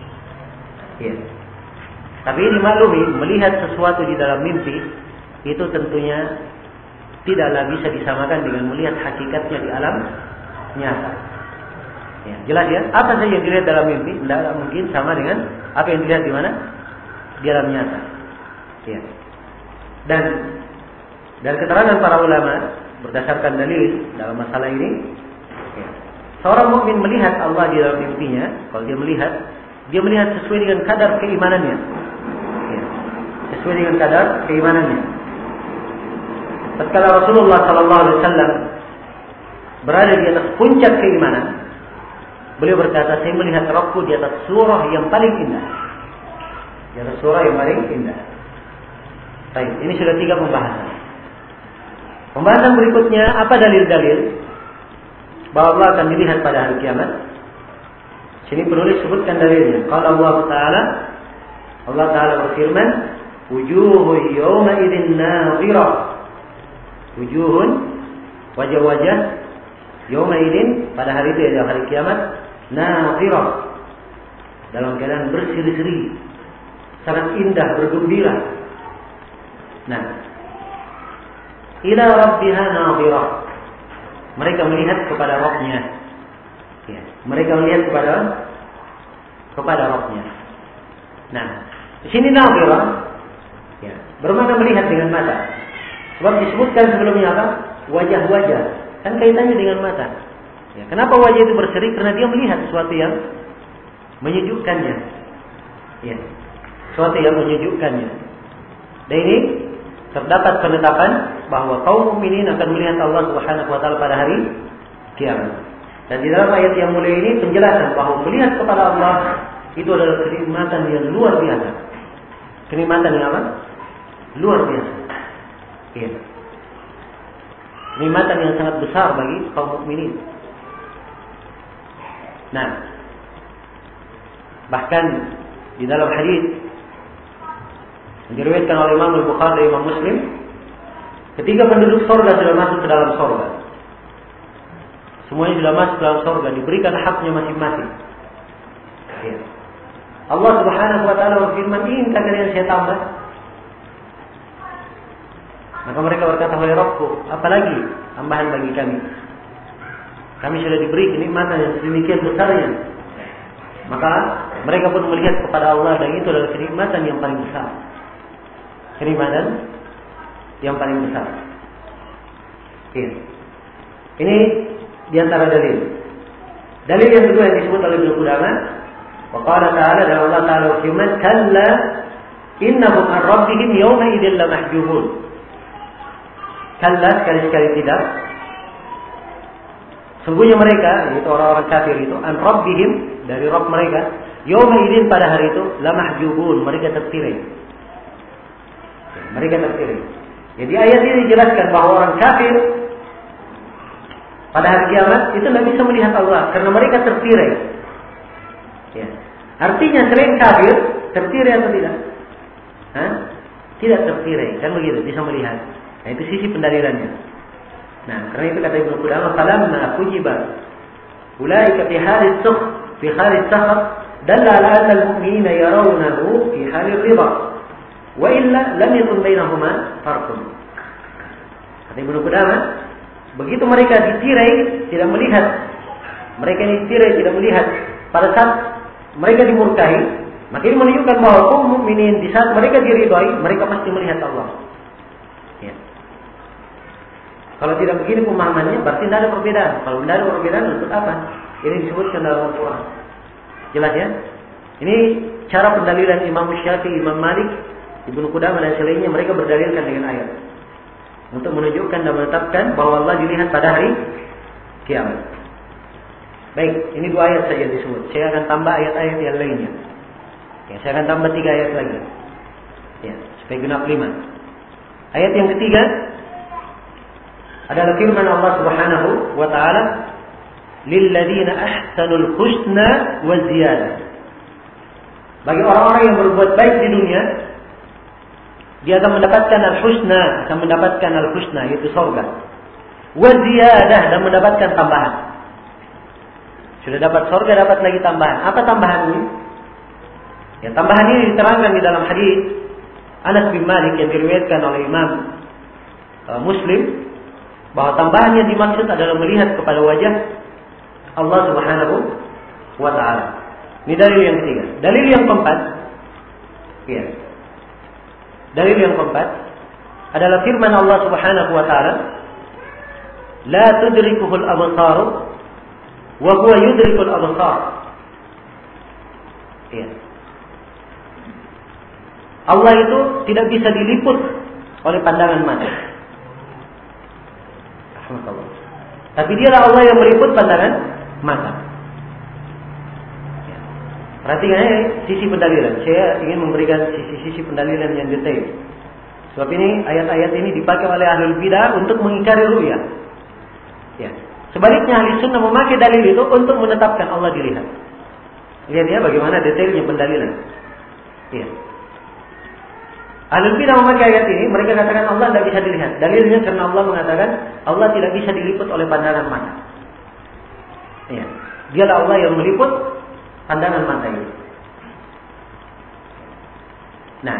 Ya. Tapi dimaklumi, melihat sesuatu di dalam mimpi itu tentunya tidaklah bisa disamakan dengan melihat hakikatnya di alam nyata. Ya, jelas ya, apa saja yang dilihat dalam mimpi tidak mungkin sama dengan apa yang dilihat di mana? Di alam nyata. Ya. Dan dari keterangan para ulama berdasarkan dalil dalam masalah ini, ya, seorang mukmin melihat Allah di dalam mimpinya. Kalau dia melihat, dia melihat sesuai dengan kadar keimanannya, ya, sesuai dengan kadar keimanannya. Tatkala Rasulullah Sallallahu Alaihi Wasallam berada di atas puncak keimanan, beliau berkata, "Saya melihat Rabbku di atas surah yang paling indah." Di atas surah yang paling indah. Baik, ini sudah tiga pembahasan. Pembahasan berikutnya, apa dalil-dalil bahwa Allah akan dilihat pada hari kiamat? Sini penulis sebutkan dalilnya. Qala Allah Ta'ala, Allah Ta'ala berfirman, wujuhun yawma idzin nadhirah. Wujuhun, wajah-wajah, yawma idzin, pada hari itu ya, hari kiamat, nadhirah, dalam keadaan berseri-seri, sangat indah, bergembira. Nah, ila rabbiha nadhirah, mereka melihat kepada Rabbnya. Ya, mereka melihat kepada kepada Rabbnya. Nah, di sini nadhirah, ya, bermakna melihat dengan mata. Sebab disebutkan sebelumnya apa? Wajah-wajah, kan kaitannya dengan mata. Ya, kenapa wajah itu berseri? Karena dia melihat sesuatu yang menyejukkannya. Ya, sesuatu yang menyejukkannya. Dan ini terdapat penetapan bahwa kaum mukminin akan melihat Allah Subhanahu wa taala pada hari kiamat. Dan di dalam ayat yang mulia ini penjelasan bahwa melihat kepada Allah itu adalah kenikmatan yang luar biasa. Kenikmatan yang apa? Luar biasa. Ya. Kenikmatan yang sangat besar bagi kaum mukminin. Nah, bahkan di dalam hadis yang diriwayatkan oleh Imam Al-Bukhari dan Imam Muslim, ketika penduduk surga sudah masuk ke dalam surga, semuanya sudah masuk ke dalam surga, diberikan haknya masing-masing. Ya. Allah Subhanahu wa taala berfirman, "Ingin kalian saya tambah?" Maka mereka berkata, "Wahai Rabbku, apalagi tambahan bagi kami? Kami sudah diberi kenikmatan yang sedemikian besarnya." Maka mereka pun melihat kepada Allah, dan itu adalah kenikmatan yang paling besar. Kenikmatan yang paling besar. Ya. Ini di antara dalil. Dalil yang kedua yang disebut oleh Ibnu Qudamah, wa qala ta'ala, dan Allah Ta'ala berfirman, "Kalla innahum an rabbihim yawma idzin lamahjubun." Kalla, sekali-sekali tidak. Sungguhnya mereka, yaitu orang-orang kafir itu, an rabbihim, dari Rabb mereka, yawma idzin, pada hari itu, lamahjubun, mereka tertirai. Mereka tertirai. Jadi ayat ini dijelaskan bahwa orang kafir pada hari kiamat itu tidak bisa melihat Allah karena mereka tertirai. Ya. Artinya selain kafir tertirai atau tidak? Hah? Tidak tertirai, kan begitu, bisa melihat. Nah, itu sisi pendalilannya. Nah, karena itu kata Ibnu Qudamah, "Falamma kujiba ulaika fi halis sukh fi halis sakhat dalla ala anna al-mu'minina yarawnahu fi halir ridha wa illa lam yakun bainahuma farqun." Kata Ibnu Qudamah, begitu mereka ditirai tidak melihat, mereka ini ditirai tidak melihat pada saat mereka dimurkai, maka ini menunjukkan bahwa kaum mukminin di saat mereka diridhai, mereka pasti melihat Allah. Ya. Kalau tidak begini pemahamannya, berarti tidak ada perbedaan. Kalau tidak ada perbedaan, untuk apa? Ini disebutkan dalam Al-Quran. Jelas ya? Ini cara pendalilan Imam Syafi'i, Imam Malik, Ibnu Qudamah dan selainnya, mereka berdalilkan dengan ayat untuk menunjukkan dan menetapkan bahwa Allah dilihat pada hari kiamat. Baik, ini dua ayat saja disebut. Saya akan tambah ayat-ayat yang lainnya. Ya, saya akan tambah tiga ayat lagi. Ya, supaya genap lima. Ayat yang ketiga adalah firman Allah Subhanahu wa taala, "Lilladzina ahsanul husna wa ziyadah." Bagi orang-orang yang berbuat baik di dunia, dia akan mendapatkan al-husna, akan mendapatkan al-husna, yaitu surga. Wa ziyadah, dan mendapatkan tambahan. Sudah dapat surga, dapat lagi tambahan. Apa tambahan ini? Ya, tambahan ini diterangkan di dalam hadis Anas bin Malik yang diriwayatkan oleh Imam uh, Muslim, bahwa tambahan yang dimaksud adalah melihat kepada wajah Allah Subhanahu wa taala. Ini dalil yang ketiga. Dalil yang keempat, ya. Dalil yang keempat adalah firman Allah Subhanahu wa taala, "La tudrikuhul absar wa huwa yudrikul absar." Ya. Allah itu tidak bisa diliput oleh pandangan mata. Rahmatullah. Tapi dialah Allah yang meliput pandangan mata. Ya. Perhatikan ya, sisi pendalilan. Saya ingin memberikan sisi-sisi pendalilan yang detail. Sebab ini ayat-ayat ini dipakai oleh ahlul bidah untuk mengingkari ru'yah. Ya. Sebaliknya ahli sunnah memakai dalil itu untuk menetapkan Allah dilihat. Lihat ya bagaimana detailnya pendalilan. Iya. Ahlul bidah memakai ayat ini, mereka katakan Allah tidak bisa dilihat. Dalilnya karena Allah mengatakan Allah tidak bisa diliput oleh pandangan mata. Iya. Dialah Allah yang meliput pandangan mata ini. Nah,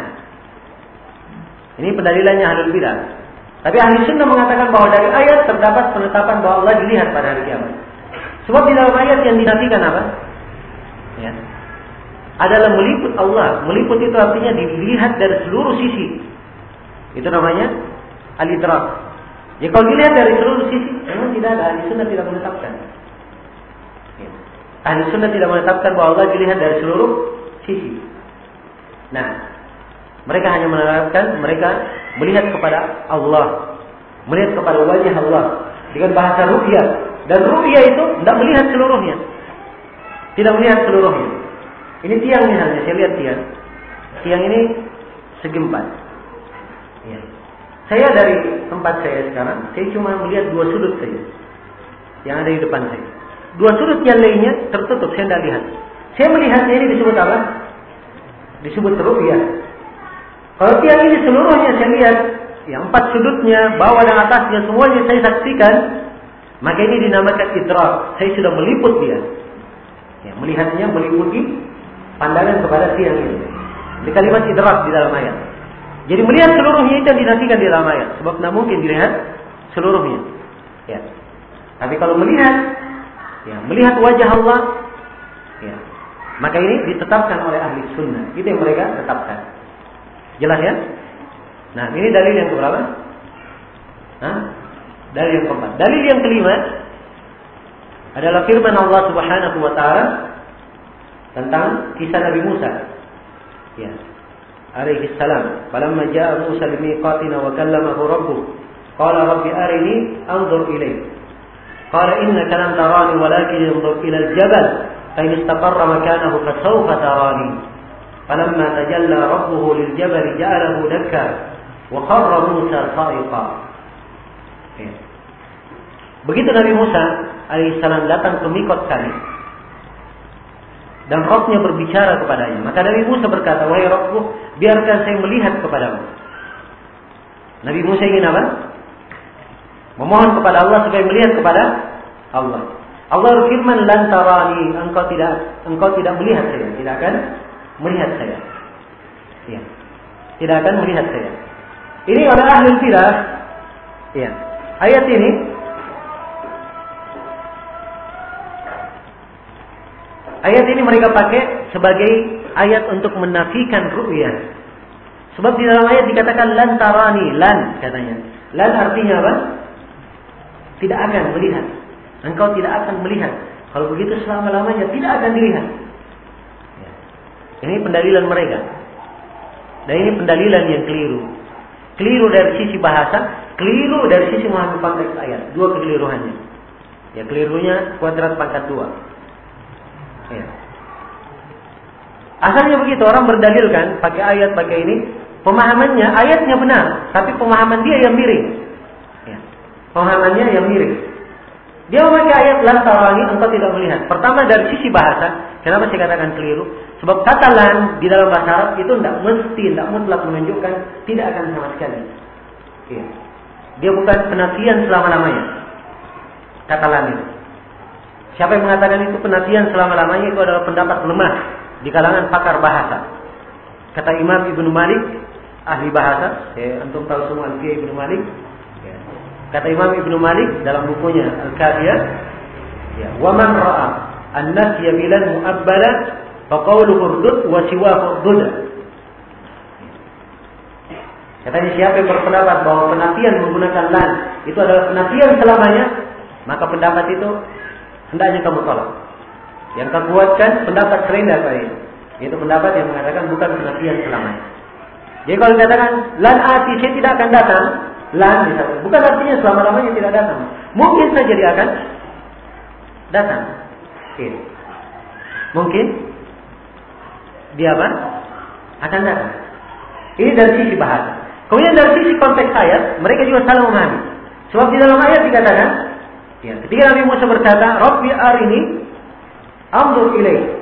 ini pendalilannya ahlul bidah. Tapi ahli sunnah mengatakan bahwa dari ayat terdapat penetapan bahwa Allah dilihat pada hari kiamat. Sebab di dalam ayat yang dinafikan apa? Ya, adalah meliput Allah. Meliput itu artinya dilihat dari seluruh sisi. Itu namanya al-idrak. Ya, kalau dilihat dari seluruh sisi, memang tidak ada. Ahli sunnah tidak menetapkan. Ya. Ahli sunnah tidak menetapkan bahwa Allah dilihat dari seluruh sisi. Nah, mereka hanya menerapkan mereka melihat kepada Allah, melihat kepada wajah Allah dengan bahasa ru'yah. Dan ru'yah itu tidak melihat seluruhnya, tidak melihat seluruhnya. Ini tiang misalnya, saya lihat tiang, tiang ini segi empat. Ya. Saya dari tempat saya sekarang, saya cuma melihat dua sudut saja yang ada di depan saya. Dua sudut yang lainnya tertutup, saya tidak lihat. Saya melihatnya ini disebut apa? Disebut ru'yah. Kalau tiang ini seluruhnya saya lihat, yang empat sudutnya, bawah dan atasnya semuanya saya saksikan, maka ini dinamakan idrak. Saya sudah meliput dia. Ya, melihatnya meliputi pandangan kepada tiang ini. Di kalimat idrak di dalam ayat. Jadi melihat seluruhnya itu yang dinafikan di dalam ayat. Sebab tidak mungkin dilihat seluruhnya. Ya. Tapi kalau melihat, ya, melihat wajah Allah, ya, maka ini ditetapkan oleh ahli sunnah. Itu yang mereka tetapkan. Jelas ya? Nah, ini dalil yang keberapa? Hah? Dalil yang keempat. Dalil yang kelima adalah firman Allah Subhanahu wa taala tentang kisah Nabi Musa. Ya. Alaihi salam. Falamma jaa Musa limiqatina wa kallamahu rabbuh. Qala rabbi arini anzur ilayk. Qala innaka lan tarani walakin anzur ila al-jabal fa in istaqarra makanahu fasawfa tarani. فلما تجلى ربه للجبل جعله دكا وخر موسى صائقا. Begitu Nabi Musa alaihissalam datang ke mikot kami dan Rabbnya berbicara kepadanya, maka Nabi Musa berkata, wahai Rabbku, biarkan saya melihat kepadamu. Nabi Musa ingin apa? Memohon kepada Allah supaya melihat kepada Allah. Allah berfirman, lan tarani, engkau tidak engkau tidak melihat saya, tidak akan melihat saya. Ya. Tidak akan melihat saya. Ini oleh ahli bidah. Ya. Ayat ini Ayat ini mereka pakai sebagai ayat untuk menafikan ru'yah. Sebab di dalam ayat dikatakan lan tarani, lan katanya. Lan artinya apa? Tidak akan melihat. Engkau tidak akan melihat. Kalau begitu selama-lamanya tidak akan dilihat. Ini pendalilan mereka. Dan ini pendalilan yang keliru. Keliru dari sisi bahasa, keliru dari sisi memahami konteks ayat. Dua kekeliruannya. Ya, kelirunya kuadrat pangkat dua. Ya. Asalnya begitu, orang berdalilkan pakai ayat, pakai ini. Pemahamannya, ayatnya benar, tapi pemahaman dia yang miring. Ya. Pemahamannya yang miring. Dia memakai ayat lan tarani, engkau tidak melihat. Pertama dari sisi bahasa, kenapa saya katakan keliru? Sebab kata lan di dalam bahasa Arab itu tidak mesti, tidak mutlak menunjukkan tidak akan sama sekali. Ya. Dia bukan penafian selama-lamanya. Kata lan itu. Siapa yang mengatakan itu penafian selama-lamanya, itu adalah pendapat lemah di kalangan pakar bahasa. Kata Imam Ibnu Malik, ahli bahasa, ya, antum tahu semua Alfiyah Ibnu Malik. Ya. Kata Imam Ibnu Malik dalam bukunya Al-Kafiyah, ya, wa man ra'a an-nafya bilan mu'abbala fa qawluhu urdud wa siwahu urdud. Katanya siapa yang berpendapat bahwa penafian menggunakan lan itu adalah penafian selamanya, maka pendapat itu hendaknya kamu tolak. Yang kau kuatkan pendapat serendah tadi, yaitu pendapat yang mengatakan bukan penafian selamanya. Jadi kalau dikatakan lan ati, saya tidak akan datang, lan misalnya, bukan artinya selama-lamanya tidak datang. Mungkin saja dia akan datang. Oke. Mungkin dia apa? Akan datang. Ini dari sisi bahasa. Kemudian dari sisi konteks ayat, mereka juga salah memahami. Sebab di dalam ayat dikatakan, ya, ketika Nabi Musa berkata, Rabbi arini anzur ilaik,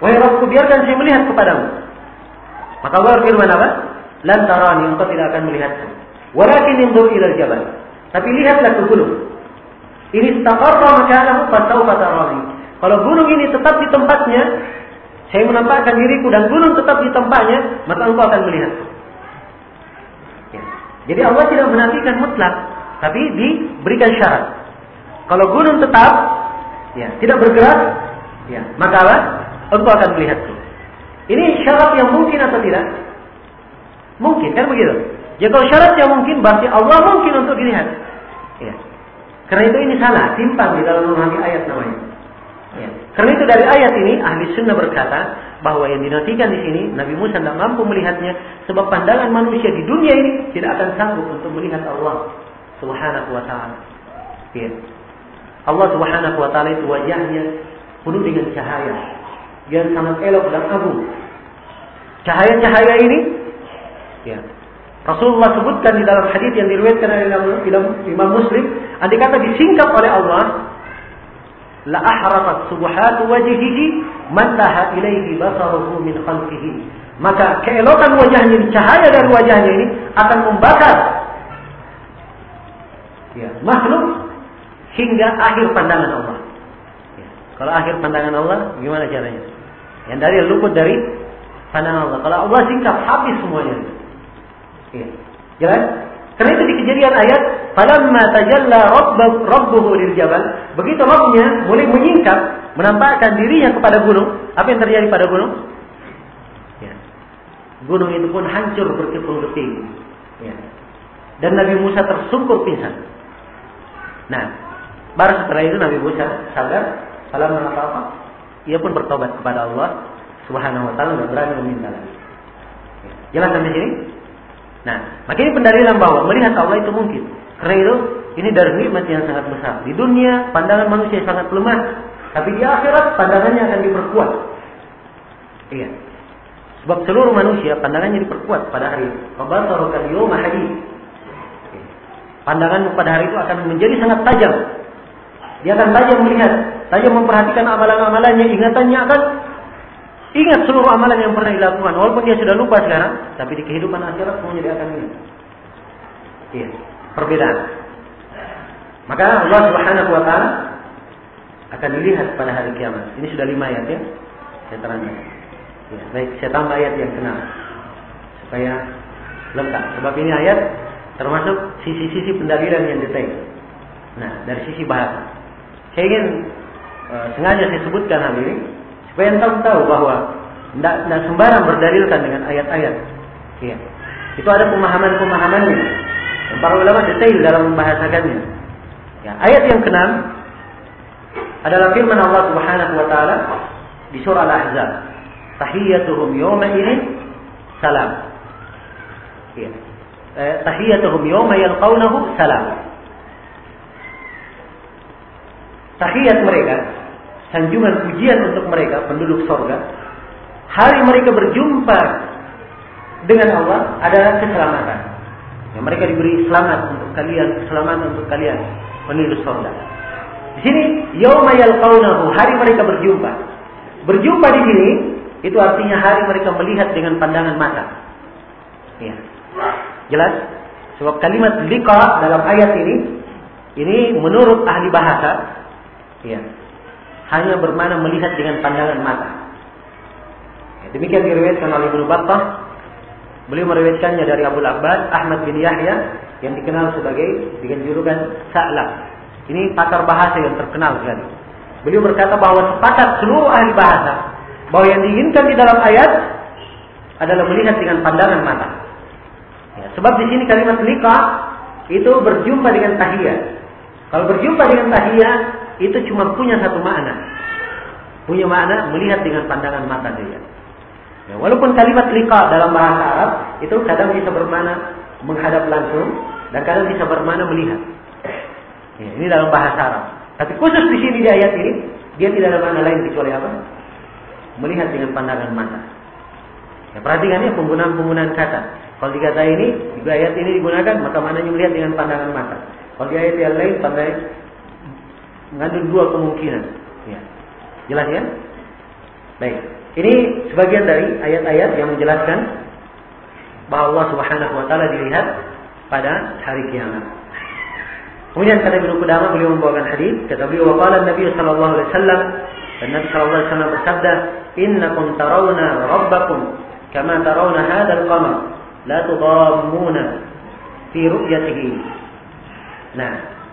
Wahai Rabbku, biarkan saya melihat kepadamu. Maka Allah berfirman apa? Lan tarani, engkau tidak akan melihatku. Walakin inzur ilal jabal. Tapi lihatlah ke gunung. Ini istaqarra makanahu fasawfa tarani. Kalau gunung ini tetap di tempatnya, saya menampakkan diriku dan gunung tetap di tempatnya, maka engkau akan melihatku. Ya. Jadi Allah tidak menafikan mutlak, tapi diberikan syarat. Kalau gunung tetap, ya, tidak bergerak, ya, maka apa? Engkau akan melihatku. Ini syarat yang mungkin atau tidak? Mungkin, kan begitu? Jadi kalau syarat yang mungkin, berarti Allah mungkin untuk dilihat. Ya. Karena itu ini salah, timpang di dalam memahami ayat namanya. Ya. Karena itu dari ayat ini ahli sunnah berkata bahwa yang dinafikan di sini Nabi Musa tidak mampu melihatnya sebab pandangan manusia di dunia ini tidak akan sanggup untuk melihat Allah Subhanahu wa taala. Ya. Allah Subhanahu wa taala itu wajahnya penuh dengan cahaya yang sangat elok dan agung. Cahaya-cahaya ini, ya, Rasulullah sebutkan di dalam hadis yang diriwayatkan oleh Imam Muslim, andai kata disingkap oleh Allah, la ahraqat subuhatu wajhihi man taha ilaihi basaruhu min khalqihi. Maka keelokan wajahnya, cahaya dari wajahnya ini akan membakar, ya, makhluk hingga akhir pandangan Allah. Ya. Kalau akhir pandangan Allah, gimana caranya? Yang dari luput dari pandangan Allah. Kalau Allah singkap, habis semuanya. Ya. Jelas? Karena itu di kejadian ayat, falamma tajalla rabbuhu lil jabal, begitu Rabbnya mulai menyingkap, menampakkan dirinya kepada gunung, apa yang terjadi pada gunung? Ya. Gunung itu pun hancur berkeping-keping. Ya. Dan Nabi Musa tersungkur pingsan. Nah, baru setelah itu Nabi Musa sadar, falamma apa? Ia pun bertobat kepada Allah Subhanahu wa taala dan berani meminta lagi. Ya. Jelas sampai sini? Nah, maka ini pendalilan bahwa melihat Allah itu mungkin. Karena itu, ini dari nikmat yang sangat besar. Di dunia, pandangan manusia sangat lemah. Tapi di akhirat, pandangannya akan diperkuat. Iya. Sebab seluruh manusia, pandangannya diperkuat pada hari itu. Qabatarukal yawma hadid. Pandanganmu pada hari itu akan menjadi sangat tajam. Dia akan tajam melihat. Tajam memperhatikan amalan-amalannya. Ingatannya akan ingat seluruh amalan yang pernah dilakukan. Walaupun dia sudah lupa sekarang, tapi di kehidupan akhirat semuanya dia akan ingat. Iya, perbedaan. Maka Allah Subhanahu wa taala akan dilihat pada hari kiamat. Ini sudah lima ayat ya. Saya terangkan. Ya, baik, saya tambah ayat yang keenam supaya lengkap. Sebab ini ayat termasuk sisi-sisi pendalilan yang detail. Nah, dari sisi bahasa. Saya ingin uh, sengaja saya sebutkan hal ini supaya anda tahu bahwa tidak sembarang berdalilkan dengan ayat-ayat. Ya. Itu ada pemahaman-pemahamannya. Dan para ulama detail dalam membahasakannya. Ya. Ayat yang keenam adalah firman Allah Subhanahu wa taala di surah Al-Ahzab. Tahiyyatuhum yawma idzin salam. Ya. Eh, tahiyyatuhum yawma yalqawnahu salam. Tahiyat mereka, sanjungan pujian untuk mereka penduduk surga, hari mereka berjumpa dengan Allah adalah keselamatan. Ya, mereka diberi selamat untuk kalian, keselamatan untuk kalian penduduk surga. Di sini yauma yalqaunahu, hari mereka berjumpa. Berjumpa di sini itu artinya hari mereka melihat dengan pandangan mata. Ya. Jelas? Sebab kalimat liqa dalam ayat ini ini menurut ahli bahasa, ya, hanya bermakna melihat dengan pandangan mata. Ya, demikian diriwayatkan oleh Ibnu Battah. Beliau meriwayatkannya dari Abu Abbas Ahmad bin Yahya yang dikenal sebagai dengan julukan Sa'lab. Ini pakar bahasa yang terkenal sekali. Beliau berkata bahwa sepakat seluruh ahli bahasa bahwa yang diinginkan di dalam ayat adalah melihat dengan pandangan mata. Ya, sebab di sini kalimat liqa itu berjumpa dengan tahiyat. Kalau berjumpa dengan tahiyat itu cuma punya satu makna. Punya makna melihat dengan pandangan mata dia. Ya, walaupun kalimat liqa dalam bahasa Arab itu kadang bisa bermakna menghadap langsung dan kadang bisa bermakna melihat. Ya, ini dalam bahasa Arab. Tapi khusus di sini di ayat ini dia tidak ada makna lain kecuali apa? Melihat dengan pandangan mata. Ya, perhatikan ya penggunaan-penggunaan kata. Kalau di kata ini, di ayat ini digunakan maka maknanya melihat dengan pandangan mata. Kalau di ayat yang lain pandai mengandung dua kemungkinan. Ya. Jelas ya? Baik. Ini sebagian dari ayat-ayat yang menjelaskan bahwa Allah Subhanahu wa taala dilihat pada hari kiamat. Kemudian kata Ibnu Qudamah, beliau membawakan hadis, kata beliau, waqala Nabi sallallahu alaihi wasallam, dan Nabi sallallahu alaihi wasallam bersabda, innakum tarawna rabbakum kama tarawna hadzal qamar la tudammuna fi ru'yatihi. Nah,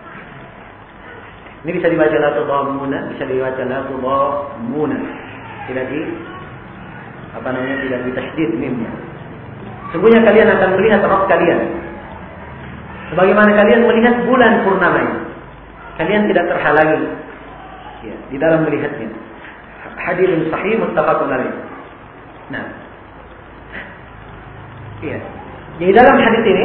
ini bisa dibaca la tudammuna, bisa dibaca la tudammuna, tidak di apa namanya, tidak ditasydid mimnya. Sungguhnya kalian akan melihat Rabb kalian sebagaimana kalian melihat bulan purnama ini. Kalian tidak terhalangi ya, di dalam melihatnya. Hadis sahih muttafaqun alaih. Nah, iya. Di dalam hadis ini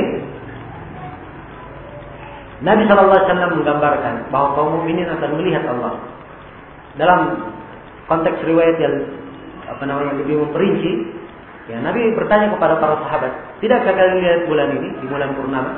Nabi shallallahu alaihi wasallam menggambarkan bahwa kaum mukminin akan melihat Allah. Dalam konteks riwayat yang apa namanya lebih memperinci, ya, Nabi bertanya kepada para sahabat, tidakkah kalian lihat bulan ini di bulan purnama?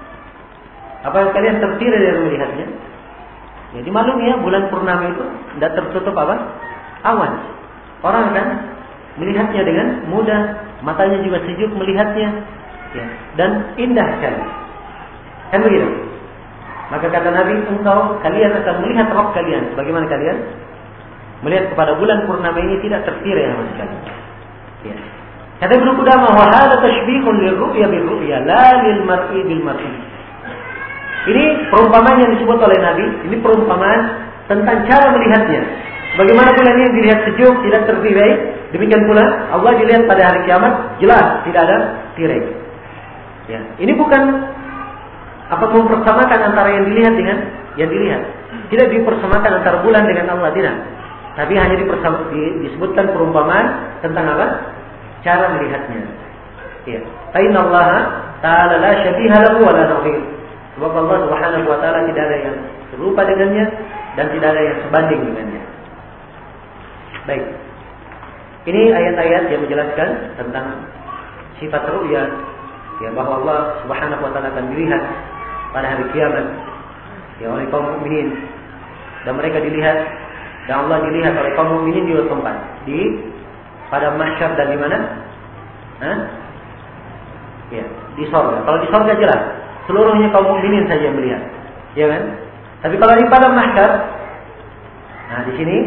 Apa kalian tertidur dari melihatnya? Ya, dimaklumi ya, bulan purnama itu tidak tertutup apa? Awan. Orang kan melihatnya dengan mudah, matanya juga sejuk melihatnya, ya, dan indah sekali. Kan begitu? Maka kata Nabi, engkau kalian akan melihat Rabb kalian sebagaimana kalian melihat kepada bulan purnama ini tidak tertidur sama sekali. Ya. Kata Ibnu Qudamah, wa hadza tashbihun lirru'ya birru'ya la lil mar'i bil mar'i. Ini perumpamaan yang disebut oleh Nabi, ini perumpamaan tentang cara melihatnya. Bagaimana bulan ini dilihat sejuk, tidak tertirai, demikian pula Allah dilihat pada hari kiamat jelas, tidak ada tirai. Ya, ini bukan apa mempersamakan antara yang dilihat dengan yang dilihat. Tidak dipersamakan antara bulan dengan Allah, tidak. Tapi hanya dipersam, disebutkan perumpamaan tentang apa? Cara melihatnya. Ya. Fa inna Allah ta'ala la syabiha lahu wa la nadhir. Sebab Allah Subhanahu wa taala tidak ada yang serupa dengannya dan tidak ada yang sebanding dengannya. Baik. Ini ayat-ayat yang menjelaskan tentang sifat ru'ya, ya, bahwa Allah Subhanahu wa taala akan dilihat pada hari kiamat ya oleh kaum mukminin, dan mereka dilihat dan Allah dilihat oleh kaum mukminin di dua tempat, di pada mahsyar dan di mana? Hah? Ya, di surga. Kalau di surga jelas seluruhnya kaum mukminin saja yang melihat, ya kan? Tapi kalau di padang mahsyar, nah di sini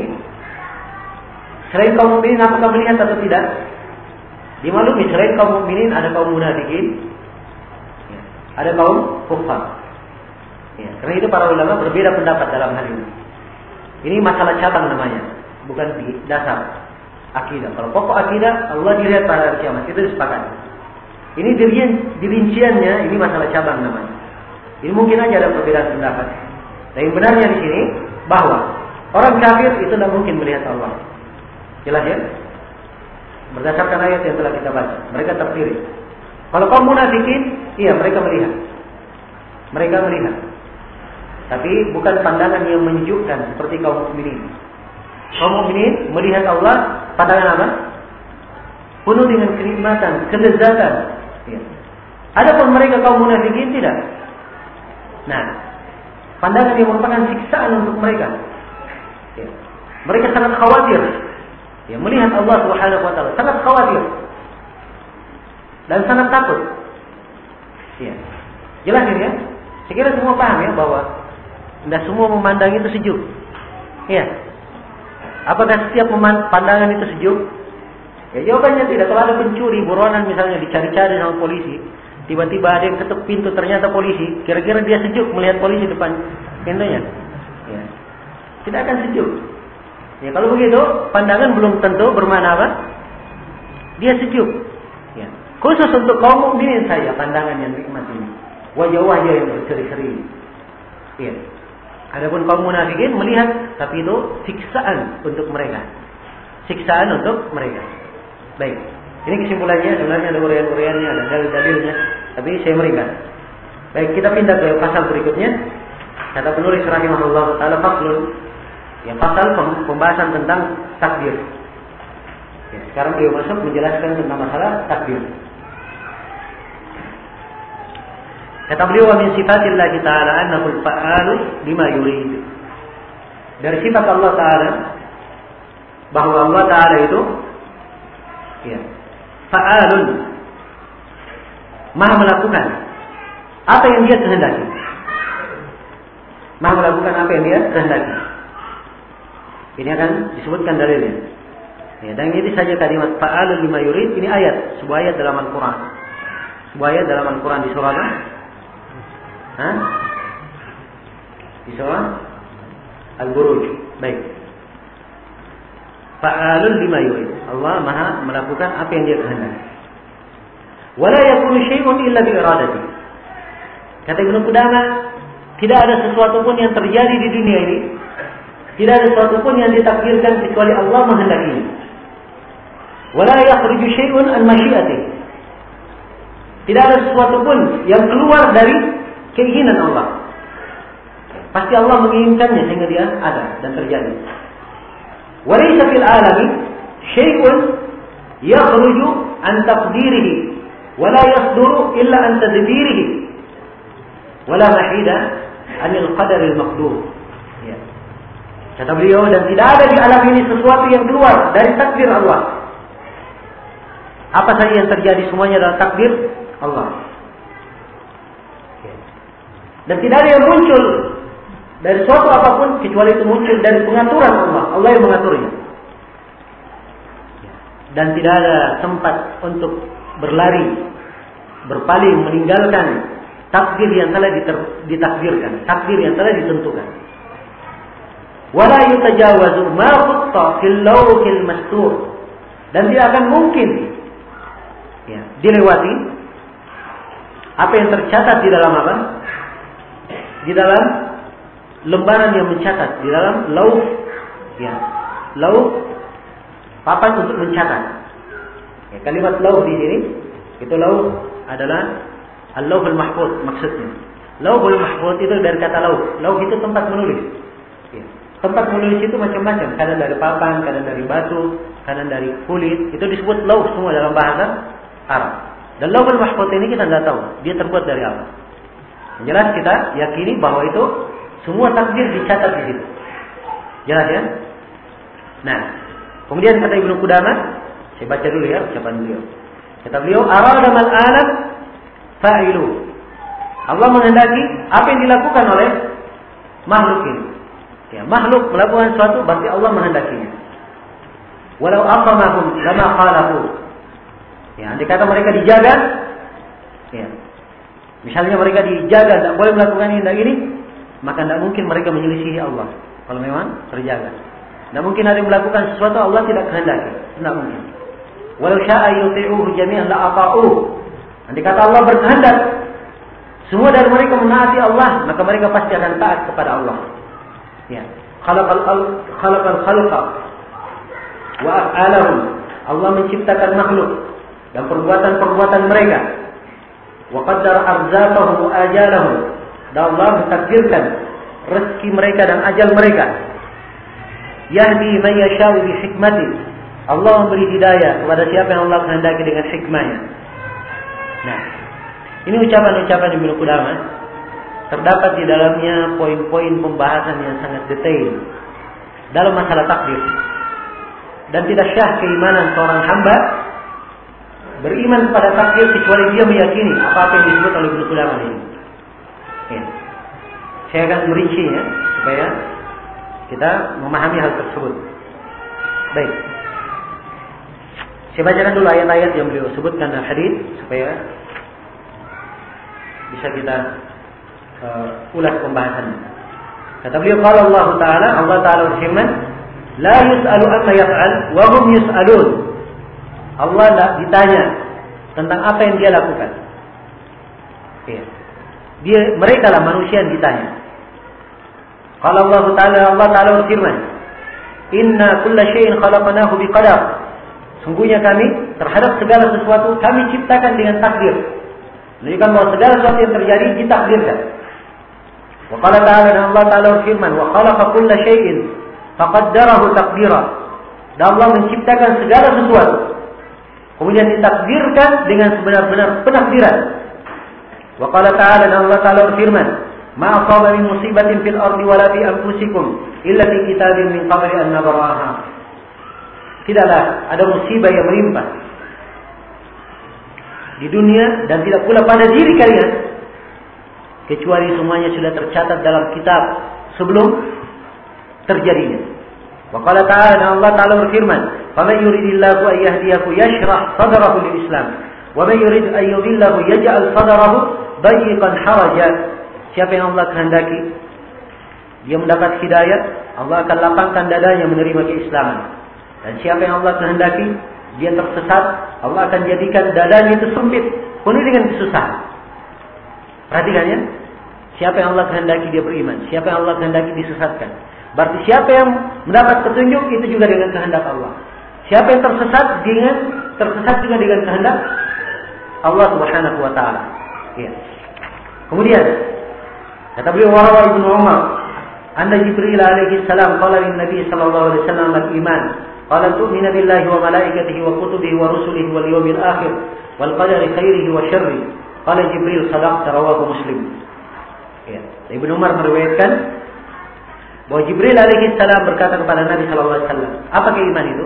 selain kaum mukminin apakah melihat atau tidak? Dimaklumi selain kaum mukminin ada kaum munafikin, ya, ada kaum kufar. Ya, karena itu para ulama berbeda pendapat dalam hal ini. Ini masalah cabang namanya, bukan di dasar akidah. Kalau pokok akidah Allah dilihat pada hari kiamat, itu disepakati. Ini dirinciannya, ini masalah cabang namanya. Ini mungkin aja ada perbedaan pendapat. Dan yang benarnya di sini bahwa orang kafir itu tidak mungkin melihat Allah. Jelas ya? Berdasarkan ayat yang telah kita baca, mereka terpilih. Kalau kaum munafikin, iya mereka melihat. Mereka melihat. Tapi bukan pandangan yang menyejukkan seperti kaum mukminin. Kaum mukminin melihat Allah pandangan apa? Penuh dengan kenikmatan, kelezatan. Ya. Adapun mereka kaum munafikin tidak. Nah, pandangan yang merupakan siksaan untuk mereka. Ya. Mereka sangat khawatir. Ya, melihat Allah Subhanahu wa taala, sangat khawatir. Dan sangat takut. Ya. Jelas ini ya? Saya kira semua paham ya bahwa tidak semua memandang itu sejuk. Ya. Apakah setiap pandangan itu sejuk? Ya jawabannya tidak. Kalau ada pencuri, buronan misalnya dicari-cari sama polisi, tiba-tiba ada yang ketuk pintu ternyata polisi, kira-kira dia sejuk melihat polisi depan pintunya? Ya. Tidak akan sejuk. Ya kalau begitu, pandangan belum tentu bermakna apa? Dia sejuk. Ya. Khusus untuk kaum mukminin saja pandangan yang nikmat ini. Wajah-wajah yang berseri-seri. Ya. Adapun kaum munafikin melihat, tapi itu siksaan untuk mereka. Siksaan untuk mereka. Baik. Ini kesimpulannya, sebenarnya ada urian-uriannya, ada dalil-dalilnya, tapi saya meringkas. Baik, kita pindah ke pasal berikutnya. Kata penulis rahimahullah taala faslun, yang pasal pembahasan tentang takdir. Ya, sekarang beliau masuk menjelaskan tentang masalah takdir. Kata beliau, min sifatillah ta'ala annahul fa'alu lima yurid. Dari sifat Allah Ta'ala bahwa Allah Ta'ala itu Ya. Fa'alun. Maha melakukan apa yang dia kehendaki. Maha melakukan apa yang dia kehendaki. Ini akan disebutkan dalilnya. Ya, dan ini saja kalimat fa'alun lima yurid. Ini ayat, sebuah ayat dalam Al-Quran. Sebuah ayat dalam Al-Quran di surah apa? Hah? Di surah Al-Buruj. Baik. Fa'alun lima yurid. Allah Maha melakukan apa yang dia kehendaki. Wala yakunu syai'un illa bi iradati. Kata Ibnu Qudamah, tidak ada sesuatu pun yang terjadi di dunia ini, tidak ada sesuatu pun yang ditakdirkan kecuali Allah menghendakinya. Wala yakhruju syai'un an masyiati. Tidak ada sesuatu pun yang keluar dari keinginan Allah. Pasti Allah menginginkannya sehingga dia ada dan terjadi. Walaysa fil alami syai'un yakhruju an taqdirihi wala yasduru illa an tadbirihi wala mahida anil qadaril maqdur. Ya. Kata beliau, dan tidak ada di alam ini sesuatu yang keluar dari takdir Allah. Apa saja yang terjadi semuanya adalah takdir Allah. Ya. Dan tidak ada yang muncul dari suatu apapun kecuali itu muncul dari pengaturan Allah. Allah yang mengaturnya. Ya. Dan tidak ada tempat untuk berlari, berpaling, meninggalkan takdir yang telah ditakdirkan, takdir yang telah ditentukan. Wala yutajawazu ma khutta fil lawhil mastur. Dan tidak akan mungkin ya, dilewati apa yang tercatat di dalam apa? Di dalam lembaran yang mencatat, di dalam lauh, ya, lauh papan untuk mencatat. Ya, kalimat lauh di sini itu lauh adalah al-lauhul mahfuz maksudnya. Lauhul mahfuz itu dari kata lauh. Lauh itu tempat menulis. Ya. Tempat menulis itu macam-macam, kadang dari papan, kadang dari batu, kadang dari kulit. Itu disebut lauh semua dalam bahasa Arab. Dan lauhul mahfuz ini kita tidak tahu dia terbuat dari apa. Yang jelas kita yakini bahwa itu semua takdir dicatat di situ. Jelas ya? Nah, kemudian kata Ibnu Qudamah, saya baca dulu ya ucapan beliau. Kata beliau, arada mal alam fa'ilu. Allah menghendaki apa yang dilakukan oleh makhluk ini. Ya, makhluk melakukan sesuatu berarti Allah menghendakinya. Walau aqamahum lama qalahu. Ya, andai kata mereka dijaga, ya. Misalnya mereka dijaga tidak boleh melakukan ini dan ini, maka tidak mungkin mereka menyelisihi Allah. Kalau memang terjaga, tidak mungkin ada yang melakukan sesuatu Allah tidak kehendaki. Tidak mungkin. Walau sya'a yuti'uhu jami'an la'ata'uhu. Andai kata Allah berkehendak semua dari mereka menaati Allah, maka mereka pasti akan taat kepada Allah. Ya. Khalaqal khalaqal khalqa wa af'alahum. Allah menciptakan makhluk dan perbuatan-perbuatan mereka. Wa qaddara arzaqahum wa ajalahum. Dan Allah mentakdirkan rezeki mereka dan ajal mereka. Yahdi man yasha'u bi hikmati. Allah memberi hidayah kepada siapa yang Allah kehendaki dengan hikmahnya. Nah, ini ucapan-ucapan Ibnu Qudamah terdapat di dalamnya poin-poin pembahasan yang sangat detail dalam masalah takdir. Dan tidak syah keimanan seorang hamba beriman kepada takdir kecuali dia meyakini apa-apa yang disebut oleh Ibnu Qudamah ini. Ya. Saya akan merincinya supaya kita memahami hal tersebut. Baik. Saya bacakan dulu ayat-ayat yang beliau sebutkan dalam hadis supaya bisa kita uh, ulas pembahasannya. Kata beliau, qala Allah Ta'ala, Allah Ta'ala berfirman, la yus'alu amma yaf'al wa hum yus'alun. Allah tidak ditanya tentang apa yang dia lakukan. Ya. Dia, mereka lah manusia yang ditanya. Qala Allah Ta'ala, Allah Ta'ala berfirman, inna kulla syai'in khalaqnahu biqadar. Sungguhnya kami terhadap segala sesuatu kami ciptakan dengan takdir. Menunjukkan bahwa segala sesuatu yang terjadi ditakdirkan. Wa qala ta'ala, dan Allah Ta'ala berfirman, wa khalaqa kulla syai'in faqaddarahu taqdira. Dan Allah menciptakan segala sesuatu kemudian ditakdirkan dengan sebenar-benar penakdiran. Wa qala ta'ala, dan Allah Ta'ala berfirman, ma asaba min musibatin fil ardi wala fi anfusikum illa fi kitabin min qabli an nabraha. Tidaklah ada musibah yang menimpa di dunia dan tidak pula pada diri kalian, kecuali semuanya sudah tercatat dalam kitab sebelum terjadinya. Wa qala ta'ala, Allah Ta'ala berfirman, "Faman yuridillahu an yahdiyahu yashrah sadrahu lil Islam, wa man yurid an yudillahu yaj'al sadrahu dayiqan haraja." Siapa yang Allah kehendaki dia mendapat hidayah, Allah akan lapangkan dadanya menerima keislaman. Dan siapa yang Allah kehendaki dia tersesat, Allah akan jadikan dadanya itu sempit, penuh dengan kesusahan. Perhatikan ya. Siapa yang Allah kehendaki dia beriman, siapa yang Allah kehendaki disesatkan. Berarti siapa yang mendapat petunjuk itu juga dengan kehendak Allah. Siapa yang tersesat dengan tersesat juga dengan kehendak Allah Subhanahu wa taala. Ya. Kemudian kata beliau, warawa Ibnu Umar, anna Jibril alaihi salam qala lin Nabi sallallahu alaihi wasallam al-iman. Qala tu'minu billahi wa malaikatihi wa kutubihi wa rusulihi wal yawmil akhir wal qadari khairihi wa syarrihi. Qala Jibril sadaqta, rawahu Muslim. Ya. Ibnu Umar meriwayatkan bahwa Jibril alaihi salam berkata kepada Nabi sallallahu alaihi wasallam, apa keiman itu?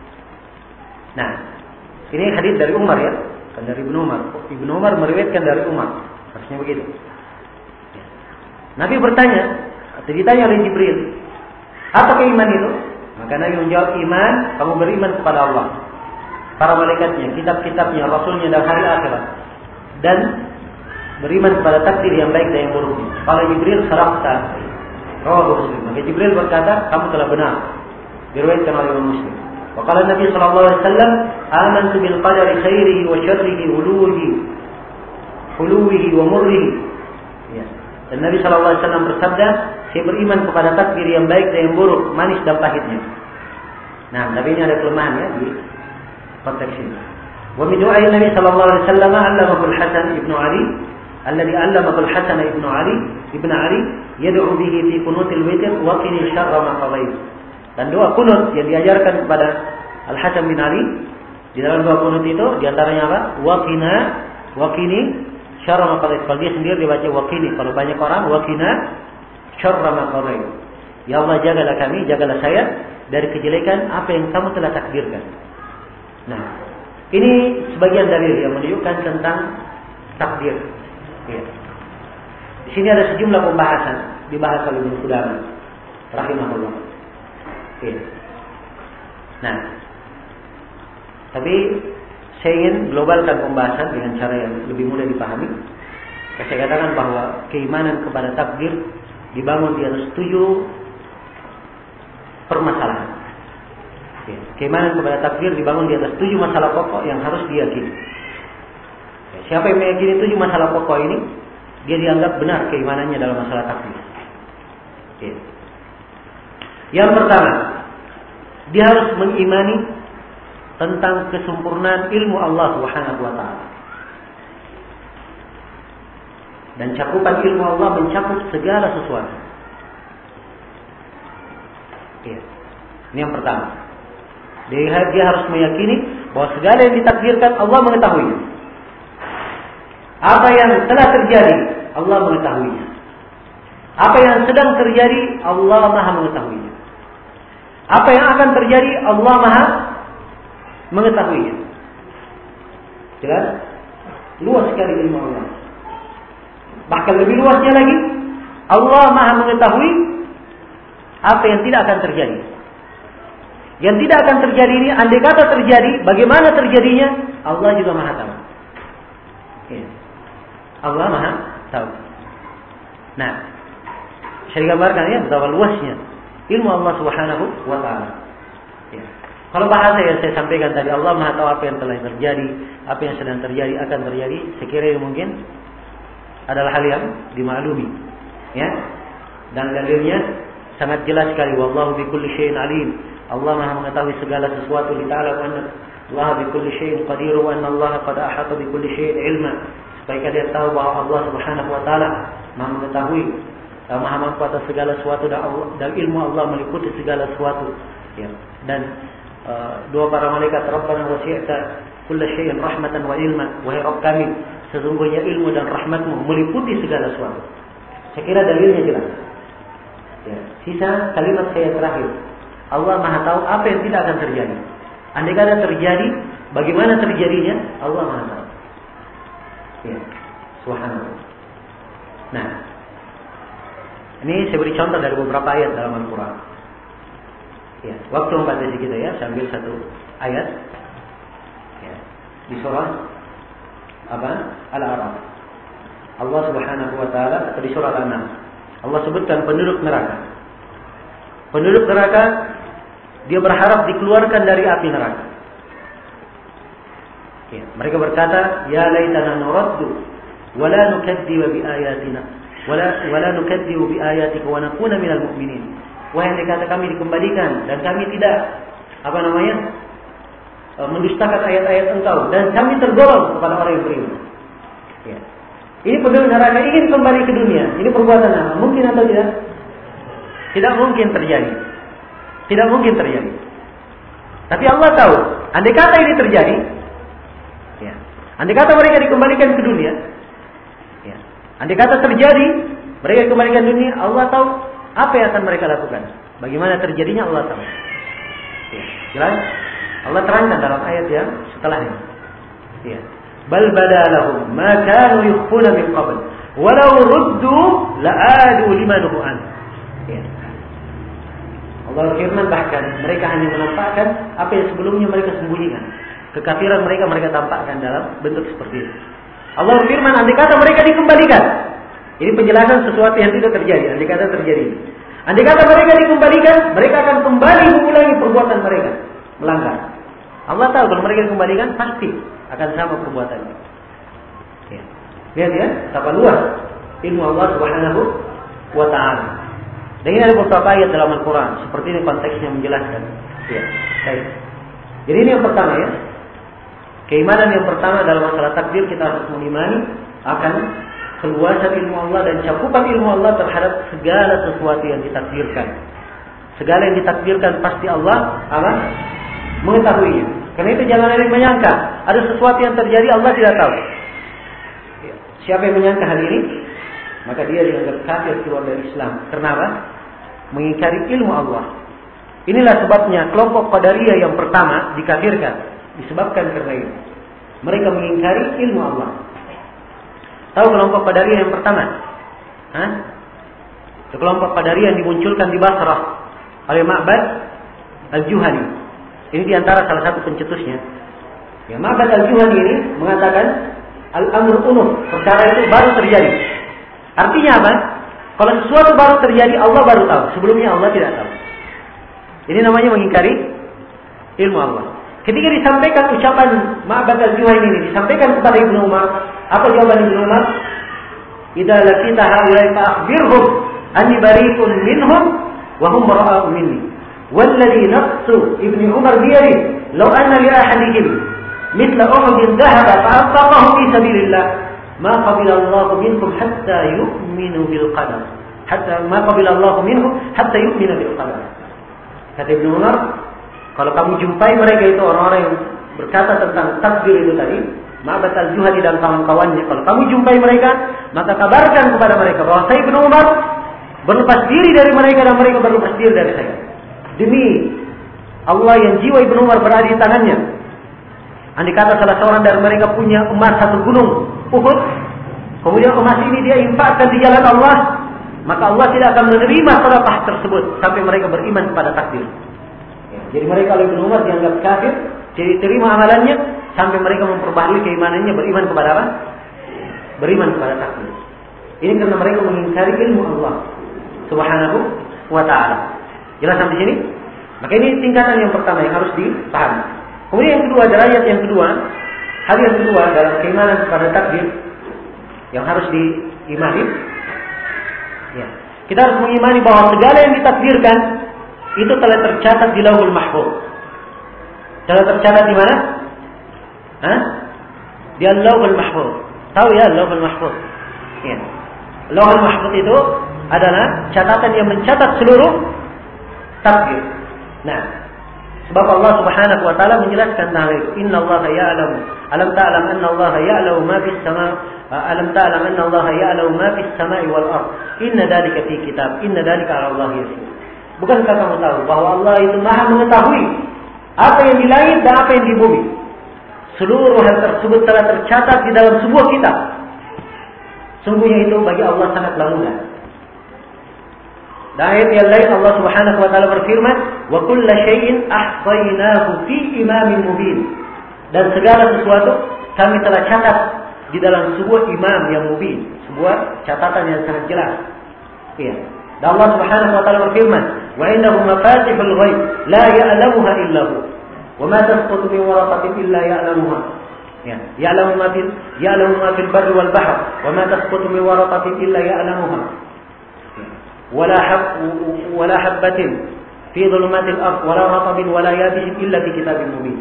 Nah, ini hadis dari Umar ya, kan dari Ibnu Umar. Ibnu Umar meriwayatkan dari Umar. Harusnya begitu. Ya. Nabi bertanya, atau ditanya oleh Jibril, apa keiman itu? Maka Nabi menjawab, iman, kamu beriman kepada Allah, para malaikatnya, kitab-kitabnya, rasulnya dan hari akhirat, dan beriman kepada takdir yang baik dan yang buruk. Kalau Jibril sadaqta, rawahu Muslim. Maka Jibril berkata, kamu telah benar. Diriwayatkan oleh Imam Muslim. Wa qala Nabi sallallahu alaihi wasallam, amantu bil qadari khairihi wa syarrihi, uluwihi, uluwihi wa murrihi. Ya. Dan Nabi sallallahu alaihi wasallam bersabda, saya beriman kepada takdir yang baik dan yang buruk, manis dan pahitnya. Nah, tapi ini ada kelemahan ya di konteks ini. Wa min du'ai Nabi sallallahu alaihi wasallam allamahu al-Hasan ibnu Ali, alladhi allamahu al-Hasan ibnu Ali, ibnu Ali, yad'u bihi fi qunutil witr wa qini syarra ma qadait. Dan doa kunut yang diajarkan kepada Al-Hasan bin Ali, di dalam doa kunut itu di antaranya apa? Wa qina wa qini syarra ma qadait. Kalau dia sendiri dibaca wa qini, kalau banyak orang wa qina syarra ma qadait. Ya Allah, jagalah kami, jagalah saya dari kejelekan apa yang kamu telah takdirkan. Nah, ini sebagian dalil yang menunjukkan tentang takdir. Ya. Di sini ada sejumlah pembahasan dibahas oleh Ibnu Qudamah rahimahullah. Ya. Nah, tapi saya ingin globalkan pembahasan dengan cara yang lebih mudah dipahami. Saya katakan bahwa keimanan kepada takdir dibangun di atas tujuh permasalahan. Ya. Keimanan kepada takdir dibangun di atas tujuh masalah pokok yang harus diyakini. Ya. Siapa yang meyakini tujuh masalah pokok ini, dia dianggap benar keimanannya dalam masalah takdir. Ya. Yang pertama, dia harus mengimani tentang kesempurnaan ilmu Allah Subhanahu wa taala. Dan cakupan ilmu Allah mencakup segala sesuatu. Ya. Ini yang pertama. Dia, dia harus meyakini bahwa segala yang ditakdirkan Allah mengetahuinya. Apa yang telah terjadi Allah mengetahuinya. Apa yang sedang terjadi Allah Maha mengetahuinya. Apa yang akan terjadi Allah Maha mengetahuinya. Jelas? Luas sekali ilmu Allah. Bahkan lebih luasnya lagi, Allah Maha mengetahui apa yang tidak akan terjadi. Yang tidak akan terjadi ini, andai kata terjadi, bagaimana terjadinya, Allah juga Maha tahu. Ya. Allah Maha tahu. Nah, saya gambarkan ya betapa luasnya ilmu Allah Subhanahu wa taala. Ya. Kalau bahasa yang saya sampaikan tadi, Allah Maha tahu apa yang telah terjadi, apa yang sedang terjadi, akan terjadi, sekiranya mungkin adalah hal yang dimaklumi. Ya. Dan dalilnya sangat jelas sekali, wallahu bikulli syai'in alim. Allah Maha mengetahui segala sesuatu. Li ta'ala wa anna Allah bikulli syai'in qadir wa anna Allah qad ahata bikulli syai'in ilma. Supaya kalian tahu bahwa Allah Subhanahu wa taala Maha mengetahui, Maha mampu atas segala sesuatu, dan, Allah, dan ilmu Allah meliputi segala sesuatu. Ya. Dan uh, doa para malaikat, Rabbana wasi'ta kulla syai'in rahmatan wa ilma. Wahai Rabb kami, sesungguhnya ilmu dan rahmatmu meliputi segala sesuatu. Saya kira dalilnya jelas. Ya. Sisa kalimat saya terakhir, Allah Maha tahu apa yang tidak akan terjadi. Andai kata terjadi, bagaimana terjadinya, Allah Maha tahu. Ya, subhanallah. Nah, ini saya beri contoh dari beberapa ayat dalam Al-Quran. Ya, waktu membatasi kita ya, saya ambil satu ayat. Ya, di surah apa? Al-A'raf. Allah Subhanahu wa taala atau di surah Al-An'am. Allah sebutkan penduduk neraka. Penduduk neraka dia berharap dikeluarkan dari api neraka. Ya, mereka berkata, "Ya laitana nuraddu wa la nukadziba bi ayatina wa la wa la nukadzibu bi ayatika wa nakuna minal mu'minin." Wahai yang dikata kami dikembalikan dan kami tidak apa namanya? mendustakan ayat-ayat Engkau dan kami tergolong kepada orang yang beriman. Ya. Ini penduduk neraka ingin kembali ke dunia. Ini perbuatan apa? Mungkin atau tidak? Tidak mungkin terjadi. Tidak mungkin terjadi. Tapi Allah tahu, andai kata ini terjadi, ya. Andai kata mereka dikembalikan ke dunia, ya. Andai kata terjadi, mereka dikembalikan ke dunia, Allah tahu apa yang akan mereka lakukan. Bagaimana terjadinya Allah tahu. Ya. Jelas? Allah terangkan dalam ayat yang setelahnya. Ya. Bal badalahum ma kanu yukhfuna min qabl walau ruddu la'adu lima nuhu an. Ya. Allah firman bahkan mereka hanya menampakkan apa yang sebelumnya mereka sembunyikan. Kekafiran mereka mereka tampakkan dalam bentuk seperti itu. Allah firman andai kata mereka dikembalikan. Ini penjelasan sesuatu yang tidak terjadi. Andai kata terjadi. Andai kata mereka dikembalikan, mereka akan kembali mengulangi perbuatan mereka. Melanggar. Allah tahu kalau mereka dikembalikan pasti akan sama perbuatannya. Ya. Lihat ya, betapa luas ilmu Allah Subhanahu wa taala. Dan ini ada beberapa ayat dalam Al-Quran. Seperti ini konteksnya menjelaskan. Ya, baik. Jadi ini yang pertama ya. Keimanan yang pertama dalam masalah takdir, kita harus mengimani akan keluasan ilmu Allah dan cakupan ilmu Allah terhadap segala sesuatu yang ditakdirkan. Segala yang ditakdirkan pasti Allah apa? Mengetahuinya. Karena itu jangan ada yang menyangka ada sesuatu yang terjadi Allah tidak tahu. Siapa yang menyangka hal ini, maka dia dianggap kafir, keluar dari Islam. Kenapa? Mengingkari ilmu Allah. Inilah sebabnya kelompok Qadariyah yang pertama dikafirkan, disebabkan karena itu. Mereka mengingkari ilmu Allah. Tahu kelompok Qadariyah yang pertama? Hah? Itu kelompok Qadariyah yang dimunculkan di Basrah oleh Ma'bad Al-Juhani. Ini diantara salah satu pencetusnya. Ya, Ma'bad Al-Juhani ini mengatakan Al-Amr Unuf, perkara itu baru terjadi. Artinya apa? Kalau sesuatu baru terjadi, Allah baru tahu. Sebelumnya Allah tidak tahu. Ini namanya mengingkari ilmu Allah. Ketika disampaikan ucapan Ma'bad Al-Juhani ini, disampaikan kepada Ibnu Umar, apa jawaban Ibnu Umar? Idza laqita haula'i fa'akhbirhum anni bari'un minhum wa hum bara'u minni. Walladhi nafsu Ibnu Umar biyadihi, law anna li ahadihim mithla Uhudin dhahaba fa'anfaqahu fi sabilillah ma qabila Allah minkum hatta yu'minu bil qadar. Hatta ma qabila Allah minhum hatta yu'minu bil qadar. Kata Ibnu Umar, kalau kamu jumpai mereka itu orang-orang yang berkata tentang takdir itu tadi, Ma'bad Al-Juhani dan kawan-kawannya, kalau kamu jumpai mereka, maka kabarkan kepada mereka bahwa saya Ibnu Umar berlepas diri dari mereka dan mereka berlepas diri dari saya. Demi Allah yang jiwa Ibnu Umar berada di tangannya. Andai kata salah seorang dari mereka punya emas satu gunung Uhud, kemudian emas ini dia infakkan di jalan Allah, maka Allah tidak akan menerima sedekah tersebut sampai mereka beriman kepada takdir. Ya, jadi mereka oleh Ibnu Umar dianggap kafir, jadi terima amalannya sampai mereka memperbaharui keimanannya, beriman kepada apa? Beriman kepada takdir. Ini karena mereka mengingkari ilmu Allah Subhanahu wa taala. Jelas sampai sini? Maka ini tingkatan yang pertama yang harus dipahami. Kemudian yang kedua, derajat yang kedua, hal yang kedua dalam keimanan kepada takdir yang harus diimani. Ya. Kita harus mengimani bahwa segala yang ditakdirkan itu telah tercatat di Lauhul Mahfuz. Telah tercatat di mana? Hah? Di Lauhul Mahfuz. Tahu ya Lauhul Mahfuz? Ya. Lauhul Mahfuz itu adalah catatan yang mencatat seluruh takdir. Nah, sebab Allah Subhanahu wa taala menjelaskan tentang itu. Inna Allah ya'lamu. Alam ta'lam anna Allah ya'lamu ma fis sama' alam ta'lam anna Allah ya'lamu ma fis sama'i wal ard. Inna dzalika fi kitab. Inna dzalika 'ala Allah yasir. Bukankah kamu tahu bahwa Allah itu Maha mengetahui apa yang di langit dan apa yang di bumi? Seluruh hal tersebut telah tercatat di dalam sebuah kitab. Sungguhnya itu bagi Allah sangatlah mudah. Dan ayat yang lain Allah Subhanahu wa taala berfirman, "Wa kulla syai'in ahsaynahu fi imamin mubin." Dan segala sesuatu kami telah catat di dalam sebuah imam yang mubin, sebuah catatan yang sangat jelas. Iya. Dan Allah Subhanahu wa taala berfirman, "Wa innahu mafatihul ghaib la ya'lamuha illa hu, wa ma tasqutu min waraqatin illa ya'lamuha." Ya, ya'lamu ma fil ya'lamu ma fil barri wal bahr, wa ma tasqutu min waraqatin illa ya'lamuha. ولا حب ولا حبة في ظلمات الأرض ولا رطب ولا يابس إلا في كتاب مبين.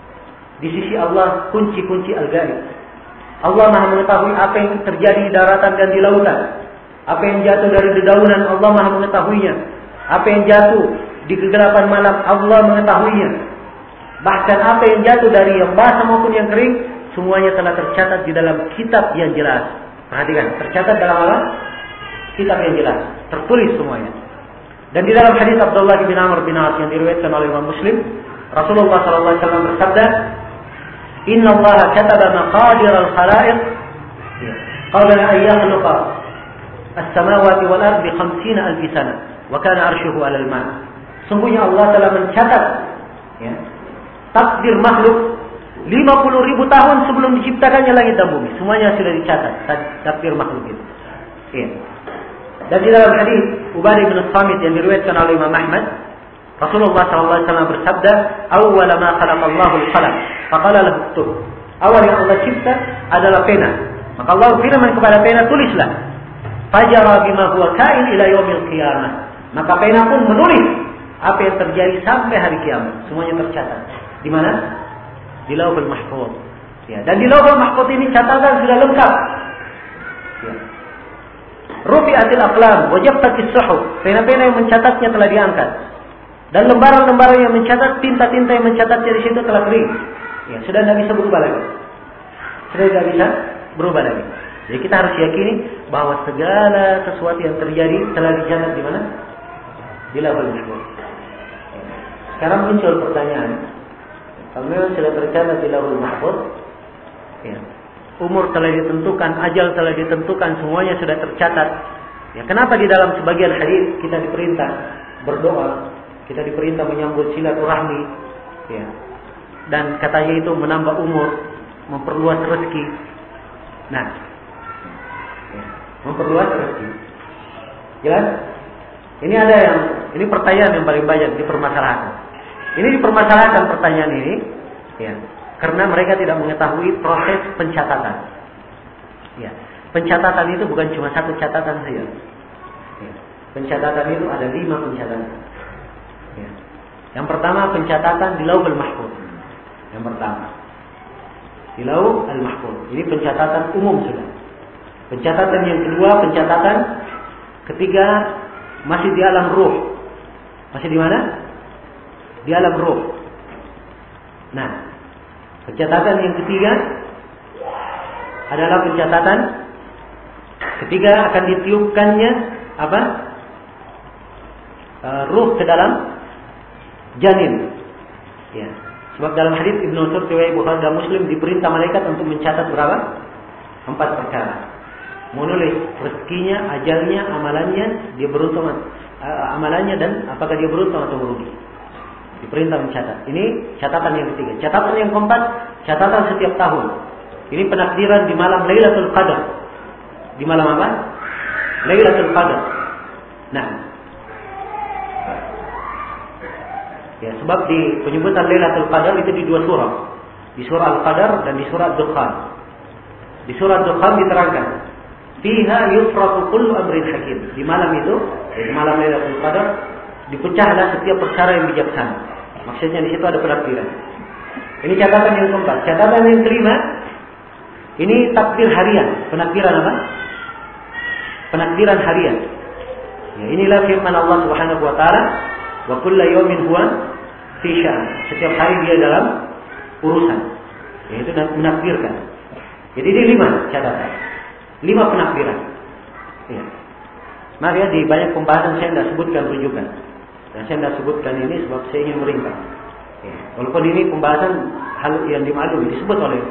Di sisi Allah kunci-kunci al-ghaib. Allah Maha mengetahui apa yang terjadi di daratan dan di lautan. Apa yang jatuh dari dedaunan Allah Maha mengetahuinya. Apa yang jatuh di kegelapan malam Allah mengetahuinya. Bahkan apa yang jatuh dari yang basah maupun yang kering semuanya telah tercatat di dalam kitab yang jelas. Perhatikan, tercatat dalam apa? Kitab yang jelas, tertulis semuanya. Dan di dalam hadis Abdullah bin Amr bin As yang diriwayatkan oleh Imam Muslim, Rasulullah sallallahu alaihi wasallam bersabda, "Inna Allah kataba maqadir al-khalaiq qabla an yakhluqa as-samawati wal ardh bi khamsina alf sana, wa kana arshuhu 'ala al-ma." Sungguhnya Allah telah mencatat ya, takdir makhluk lima puluh ribu tahun sebelum diciptakannya langit dan bumi. Semuanya sudah dicatat takdir makhluk itu. Ya. Dan di dalam hadis Ubadah bin Samit yang diriwayatkan oleh Imam Ahmad, Rasulullah sallallahu alaihi wasallam bersabda, "Awwal ma khalaqallahu al-qalam, faqala lahu uktub." Awal yang Allah cipta adalah pena. Maka Allah firman kepada pena, tulislah. Fajara bima huwa kain ila yaumil qiyamah. Maka pena pun menulis apa yang terjadi sampai hari kiamat. Semuanya tercatat. Di mana? Di Lauhul Mahfuz. Ya, dan di Lauhul Mahfuz ini catatan sudah lengkap. Ya. Rufi'atil aqlam wa jaffatis suhuf. Pena-pena yang mencatatnya telah diangkat. Dan lembaran-lembaran yang mencatat, tinta-tinta yang mencatatnya di situ telah kering. Ya, sudah tidak bisa berubah lagi. Sudah tidak bisa berubah lagi. Jadi kita harus yakini bahwa segala sesuatu yang terjadi telah dicatat di mana? Di Lauhul Mahfuz. Sekarang muncul pertanyaan. Kalau memang sudah tercatat di Lauhul Mahfuz, ya, umur telah ditentukan, ajal telah ditentukan, semuanya sudah tercatat. Ya, kenapa di dalam sebagian hadis kita diperintah berdoa, kita diperintah menyambut silaturahmi, ya, dan katanya itu menambah umur, memperluas rezeki. Nah, ya, memperluas rezeki. Jelas? Ini ada yang, ini pertanyaan yang paling banyak dipermasalahkan. Ini dipermasalahkan pertanyaan ini, ya. Karena mereka tidak mengetahui proses pencatatan. Ya, pencatatan itu bukan cuma satu catatan saja. Ya, pencatatan itu ada lima pencatatan. Ya. Yang pertama pencatatan di Lauhul Mahfuz. Yang pertama di Lauhul Mahfuz. Ini pencatatan umum sudah. Pencatatan yang kedua, pencatatan ketiga masih di alam ruh. Masih di mana? Di alam ruh. Nah, pencatatan yang ketiga adalah pencatatan ketika akan ditiupkannya apa? E, ruh ke dalam janin. Ya. Sebab dalam hadis Ibnu Mas'ud riwayat Bukhari dan Muslim diperintah malaikat untuk mencatat berapa? Empat perkara. Menulis rezekinya, ajalnya, amalannya, dia beruntung uh, amalannya dan apakah dia beruntung atau merugi. Diperintah mencatat. Ini catatan yang ketiga. Catatan yang keempat, catatan setiap tahun. Ini penakdiran di malam Lailatul Qadar. Di malam apa? Lailatul Qadar. Nah, ya, sebab di penyebutan Lailatul Qadar itu di dua surah. Di surah Al-Qadar dan di surah Dukhan. Di surah Dukhan diterangkan, "Fiha yufraqu kullu amrin hakim." Di malam itu, di malam Lailatul Qadar, dipecahlah setiap perkara yang bijaksana. Maksudnya di situ ada penakdiran. Ini catatan yang keempat. Catatan yang kelima, ini takdir harian. Penakdiran apa? Penakdiran harian. Ya, inilah firman Allah Subhanahu wa taala, "Wa kullu yawmin huwa fi sya'n." Setiap hari dia dalam urusan. Yaitu menakdirkan. Jadi ini lima catatan. Lima penakdiran. Ya. Mari ya, di banyak pembahasan saya tidak sebutkan rujukan. Dan saya tidak sebutkan ini sebab saya ingin meringkas. Ya. Walaupun ini pembahasan hal yang dimaklumi disebut oleh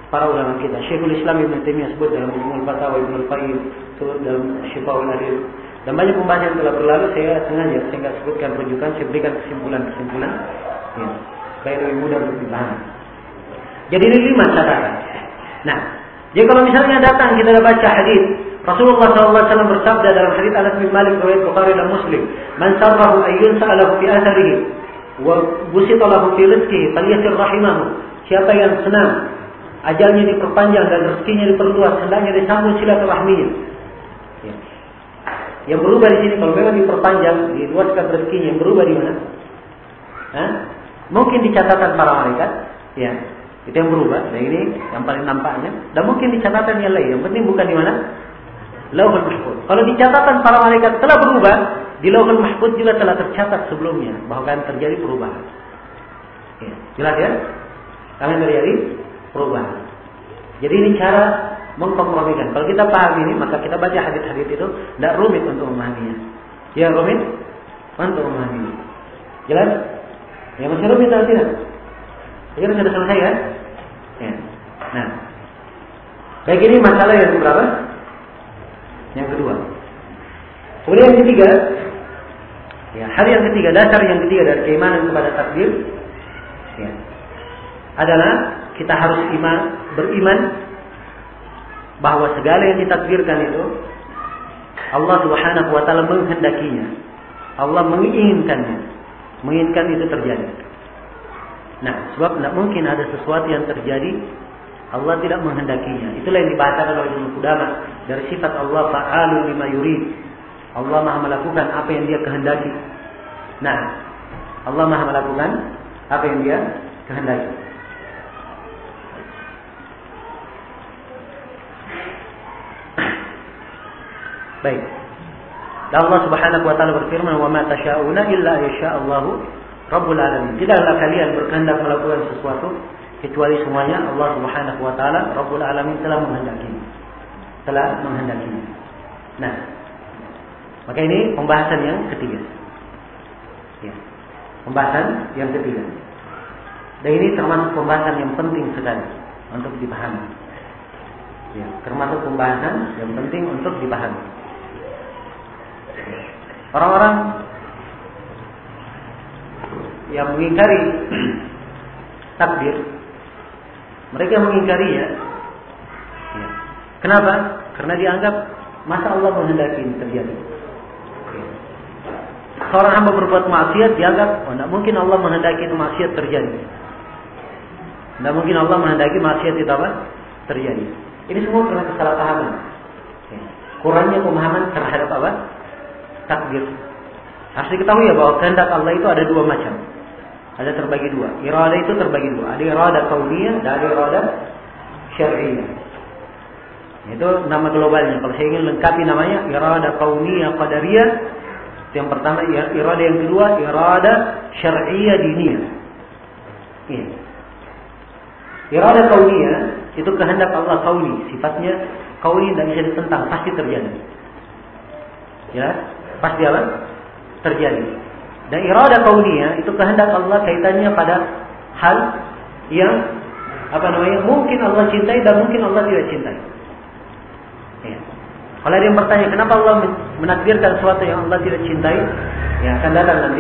para ulama kita. Syekhul Islam Ibnu Taimiyah sebut dalam Majmu' al-Fatawa, Ibnu Al-Qayyim sebut dalam Syifa'ul Alim. Dan banyak pembahasan yang telah berlalu, saya sengaja saya nggak sebutkan rujukan, saya berikan kesimpulan-kesimpulan ya, supaya lebih mudah untuk dipahami. Jadi ini lima catatan. Nah, jadi kalau misalnya datang kita baca hadis Rasulullah shallallahu alaihi wasallam bersabda dalam hadis Anas bin Malik riwayat Bukhari dan Muslim, "Man sarrahu ayyun sa'alahu fi atharihi wa busita lahu fi rizqihi falyasir rahimahu." Siapa yang senang ajalnya diperpanjang dan rezekinya diperluas, hendaknya disambung silaturahminya. Ya. Yang berubah di sini kalau memang diperpanjang, diluaskan rezekinya, yang berubah di mana? Hah? Mungkin di catatan para malaikat, ya. Itu yang berubah. Nah ini yang paling nampaknya. Dan mungkin di catatan yang lain. Yang penting bukan di mana? Lauhul Mahfuz. Kalau di catatan para malaikat telah berubah, di Lauhul Mahfuz juga telah tercatat sebelumnya bahwa akan terjadi perubahan. Ya. Jelas ya? Akan terjadi perubahan. Jadi ini cara mengkompromikan. Kalau kita paham ini, maka kita baca hadis-hadis itu tidak rumit untuk memahaminya. Ya rumit untuk memahaminya. Jelas? Ya masih rumit atau tidak? Jadi sudah selesai kan? Ya. Nah, baik ini masalah yang berapa? Yang kedua. Kemudian yang ketiga, ya, hal yang ketiga, dasar yang ketiga dari keimanan kepada takdir, ya, adalah kita harus iman, beriman bahwa segala yang ditakdirkan itu Allah Subhanahu wa taala menghendakinya. Allah menginginkannya. Menginginkan itu terjadi. Nah, sebab tidak mungkin ada sesuatu yang terjadi Allah tidak menghendakinya. Itulah yang dibahasakan oleh Ibnu Qudamah dari sifat Allah fa'alu lima yurid. Allah Maha melakukan apa yang Dia kehendaki. Nah, Allah Maha melakukan apa yang Dia kehendaki. Baik. Dan Allah Subhanahu wa taala berfirman, "Wa ma tasyauna illa yasha'allahu Rabbul Alamin." Tidaklah kalian berkehendak melakukan sesuatu kecuali semuanya Allah Subhanahu wa taala Rabbul Alamin telah menghendaki. Telah menghendaki. Nah, maka ini pembahasan yang ketiga. Ya. Pembahasan yang ketiga. Dan ini termasuk pembahasan yang penting sekali untuk dipahami. Ya, termasuk pembahasan yang penting untuk dipahami. Orang-orang yang mengingkari takdir, mereka mengingkarinya. Ya. Kenapa? Karena dianggap masa Allah menghendaki ini terjadi. Ya. Seorang hamba berbuat maksiat dianggap, oh, tidak mungkin Allah menghendaki itu maksiat terjadi. Tidak mungkin Allah menghendaki maksiat itu apa? Terjadi. Ini semua karena kesalahpahaman. Ya. Kurangnya pemahaman terhadap apa? Takdir. Harus diketahui ya bahwa kehendak Allah itu ada dua macam. Ada terbagi dua. Irada itu terbagi dua. Ada irada kauniyah dan ada irada syar'iyah. Itu nama globalnya. Kalau saya ingin lengkapi namanya irada kauniyah qadariyah. Yang pertama irada, yang kedua irada syar'iyah diniyah. Ini. Irada kauniyah itu kehendak Allah kauni. Sifatnya kauni tidak bisa ditentang, pasti terjadi. Ya, pasti apa? Terjadi. Dan irada kauniyah itu kehendak Allah kaitannya pada hal yang apa namanya mungkin Allah cintai dan mungkin Allah tidak cintai. Ya. Kalau ada yang bertanya kenapa Allah menakdirkan sesuatu yang Allah tidak cintai, ya akan datang nanti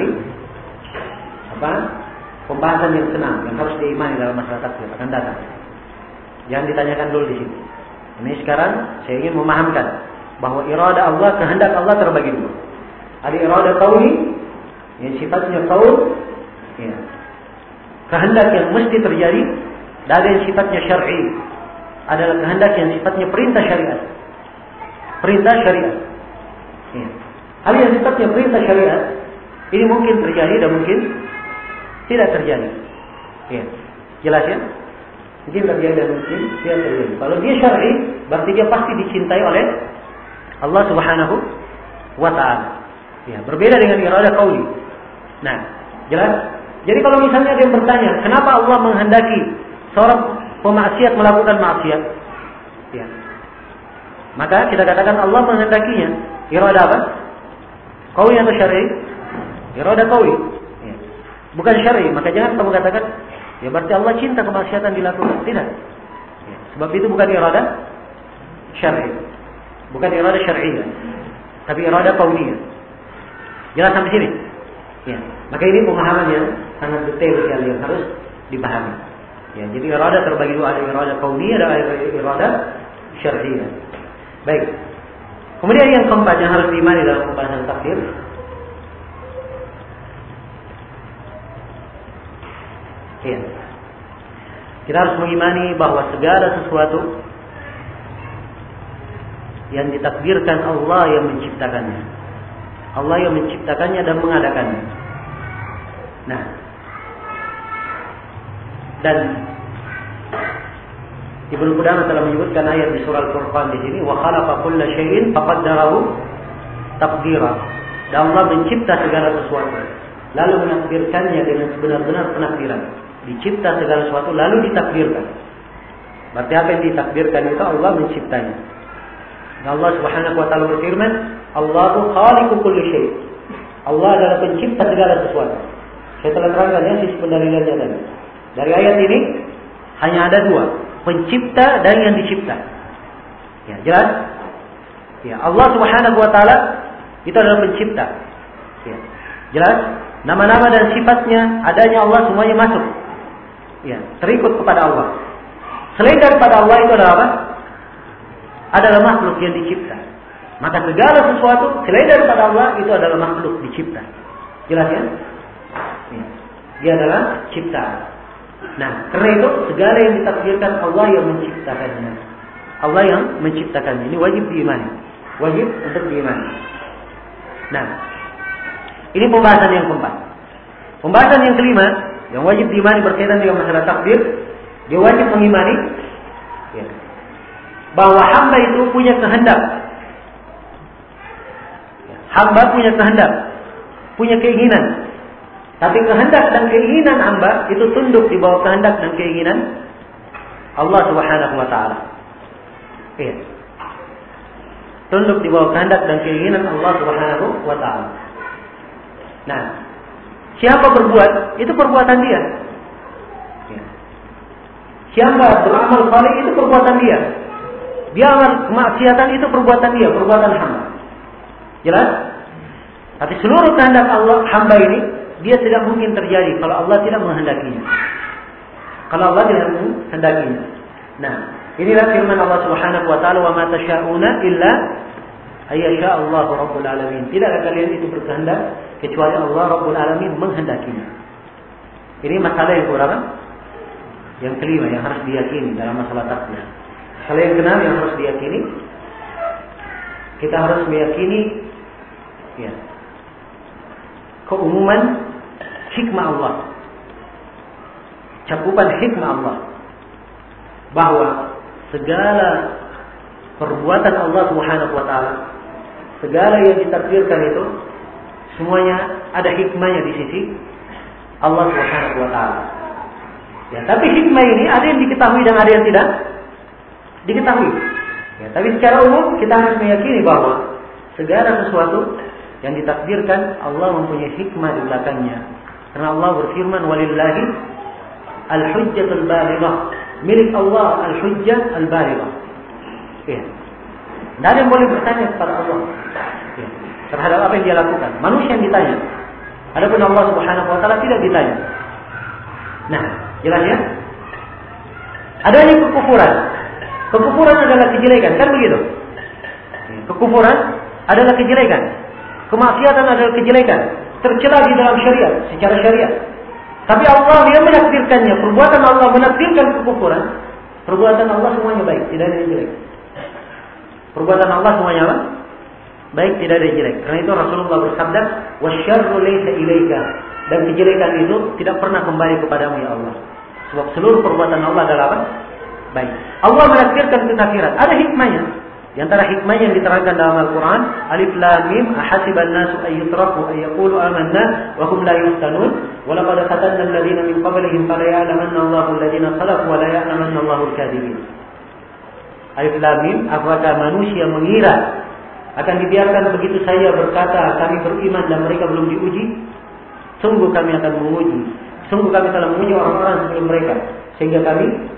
apa pembahasan yang senang yang harus diimani dalam masalah takdir akan datang. Jangan ditanyakan dulu di sini. Ini sekarang saya ingin memahamkan bahwa irada Allah, kehendak Allah terbagi dua. Ada irada kauni yang sifatnya kaun, ya. Kehendak yang mesti terjadi, dan ada yang sifatnya syar'i, adalah kehendak yang sifatnya perintah syariat. Perintah syariat. Ya. Hal yang sifatnya perintah syariat ini mungkin terjadi dan mungkin tidak terjadi. Ya. Jelas ya? Mungkin terjadi dan mungkin tidak terjadi. Kalau dia syar'i, berarti dia pasti dicintai oleh Allah Subhanahu wa ta'ala. Ya, berbeda dengan irada qauli. Nah, jelas? Jadi kalau misalnya ada yang bertanya, kenapa Allah menghendaki seorang pemaksiat melakukan maksiat? Ya. Maka kita katakan Allah menghendakinya. Irada apa? Qauli atau syar'i? Irada qauli. Ya. Bukan syar'i, maka jangan kamu katakan, ya berarti Allah cinta kemaksiatan dilakukan. Tidak. Ya. Sebab itu bukan iradah syar'i. Bukan iradah syar'iyyah, tapi iradah kauniyah. Jelas sampai sini? Ya. Maka ini pemahaman yang sangat detail sekali yang harus dipahami. Ya, jadi iradah terbagi dua, ada iradah kauniyah dan ada iradah syar'iyyah. Baik. Kemudian yang keempat yang harus diimani dalam pembahasan takdir, ya, kita harus mengimani bahwa segala sesuatu yang ditakdirkan Allah yang menciptakannya, Allah yang menciptakannya dan mengadakannya. Nah, dan Ibnu Qudamah telah menyebutkan ayat di surah Al-Furqan di sini, wa khalaqa kulla syai'in faqaddarahu taqdira. Dan Allah mencipta segala sesuatu, lalu menakdirkannya dengan sebenar-benar penakdiran. Dicipta segala sesuatu lalu ditakdirkan. Berarti apa yang ditakdirkan itu Allah menciptanya. Dan Allah Subhanahu wa taala berfirman, Allahu khaliqu kulli syai'. Allah adalah pencipta segala sesuatu. Saya telah terangkan ya sisi pendalilannya tadi. Dari ayat ini hanya ada dua, pencipta dan yang dicipta. Ya, jelas? Ya, Allah Subhanahu wa taala itu adalah pencipta. Ya. Jelas? Nama-nama dan sifatnya adanya Allah semuanya masuk. Ya, terikut kepada Allah. Selain daripada Allah itu adalah apa? Adalah makhluk yang dicipta. Maka segala sesuatu selain daripada Allah itu adalah makhluk dicipta. Jelas ya? Ya. Dia adalah ciptaan. Nah, karena itu segala yang ditakdirkan Allah yang menciptakannya. Allah yang menciptakannya. Ini wajib diimani. Wajib untuk diimani. Nah, ini pembahasan yang keempat. Pembahasan yang kelima, yang wajib diimani berkaitan dengan masalah takdir, dia wajib mengimani ya, bahwa hamba itu punya kehendak. Hamba punya kehendak, punya keinginan. Tapi kehendak dan keinginan hamba itu tunduk di bawah kehendak dan keinginan Allah Subhanahu wa taala. Iya. Tunduk di bawah kehendak dan keinginan Allah Subhanahu wa taala. Nah, siapa berbuat itu perbuatan dia. Ya. Siapa beramal saleh itu perbuatan dia. Dia amal kemaksiatan itu perbuatan dia, perbuatan hamba. Jelas? Tapi seluruh kehendak Allah hamba ini dia tidak mungkin terjadi kalau Allah tidak menghendakinya. Kalau Allah tidak menghendakinya. Nah, inilah firman Allah Subhanahu wa taala, "Wa ma tasyauna illa ayyasha Allahu rabbul alamin." Tidaklah kalian itu berkehendak kecuali Allah Rabbul Alamin menghendakinya. Ini masalah yang berapa? Yang kelima yang harus diyakini dalam masalah takdir. Masalah yang keenam yang harus diyakini, kita harus meyakini ya, keumuman hikmah Allah, cakupan hikmah Allah, bahwa segala perbuatan Allah Subhanahu wa taala, segala yang ditakdirkan itu semuanya ada hikmahnya di sisi Allah Subhanahu wa taala. Ya, tapi hikmah ini ada yang diketahui dan ada yang tidak diketahui. Ya, tapi secara umum kita harus meyakini bahwa segala sesuatu yang ditakdirkan Allah mempunyai hikmah di belakangnya. Karena Allah berfirman, "Walillahi al-hujjatul balighah." Milik Allah al-hujjah al-balighah. Ya. Tidak ada yang boleh bertanya kepada Allah ya, terhadap apa yang dia lakukan. Manusia yang ditanya. Adapun Allah Subhanahu wa taala tidak ditanya. Nah, jelas ya? Adanya kekufuran. Kekufuran adalah kejelekan, kan begitu? Kekufuran adalah kejelekan. Kemaksiatan adalah kejelekan. Tercela di dalam syariat, secara syariat. Tapi Allah dia menakdirkannya. Perbuatan Allah menakdirkan kekufuran. Perbuatan Allah semuanya baik, tidak ada yang jelek. Perbuatan Allah semuanya apa? Baik, tidak ada yang jelek. Karena itu Rasulullah bersabda, "Wasyarru laysa ilaika." Dan kejelekan itu tidak pernah kembali kepadamu ya Allah. Sebab seluruh perbuatan Allah adalah apa? Baik. Allah menakdirkan kekafiran. Ada hikmahnya. Di antara hikmah yang diterangkan dalam Al-Quran, Alif Lam Mim, ahasiban nasu ayyutraku ayyaqulu amanna wa hum la yuftanun, wa laqad fatanna alladhina min qablihim fala ya'lamanna Allahu alladhina khalaqu wa la ya'lamanna Allahu al-kadhibin. Alif Lam Mim, apakah manusia mengira akan dibiarkan begitu saja berkata kami beriman dan mereka belum diuji? Sungguh kami akan menguji. Sungguh kami telah menguji orang-orang sebelum mereka, sehingga kami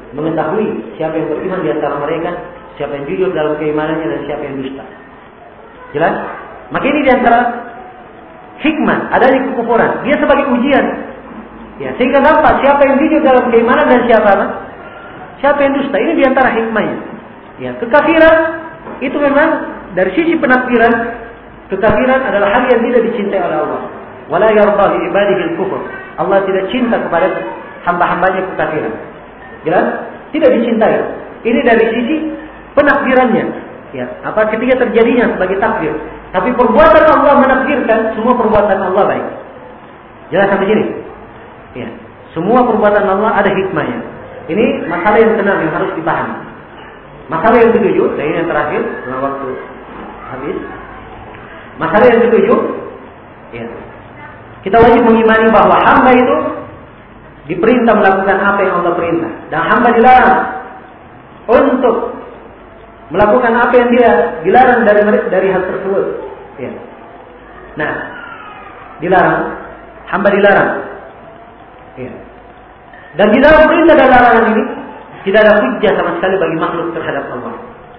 mengetahui siapa yang beriman di antara mereka, siapa yang jujur dalam keimanannya dan siapa yang dusta. Jelas? Maka ini di antara hikmah adanya kekufuran. Dia sebagai ujian. Ya, sehingga nampak siapa yang jujur dalam keimanan dan siapa apa? Siapa yang dusta. Ini di antara hikmahnya. Ya, kekafiran itu memang dari sisi penafsiran, kekafiran adalah hal yang tidak dicintai oleh Allah. Wala yarda li ibadihi al-kufur. Allah tidak cinta kepada hamba-hambanya kekafiran. Jelas? Tidak dicintai. Ini dari sisi penafsirannya. Ya, apa ketika terjadinya sebagai takdir. Tapi perbuatan Allah menakdirkan semua perbuatan Allah baik. Jelas sampai sini? Ya. Semua perbuatan Allah ada hikmahnya. Ini masalah yang tenang yang harus dipahami. Masalah yang ketujuh, dan ini yang terakhir, karena waktu habis. Masalah yang ketujuh, ya. Kita wajib mengimani bahwa hamba itu diperintah melakukan apa yang Allah perintah, dan hamba dilarang untuk melakukan apa yang dia dilarang dari dari hal tersebut. Ya. Nah, dilarang, hamba dilarang. Ya. Dan di dalam perintah dan larangan ini tidak ada hujjah sama sekali bagi makhluk terhadap Allah.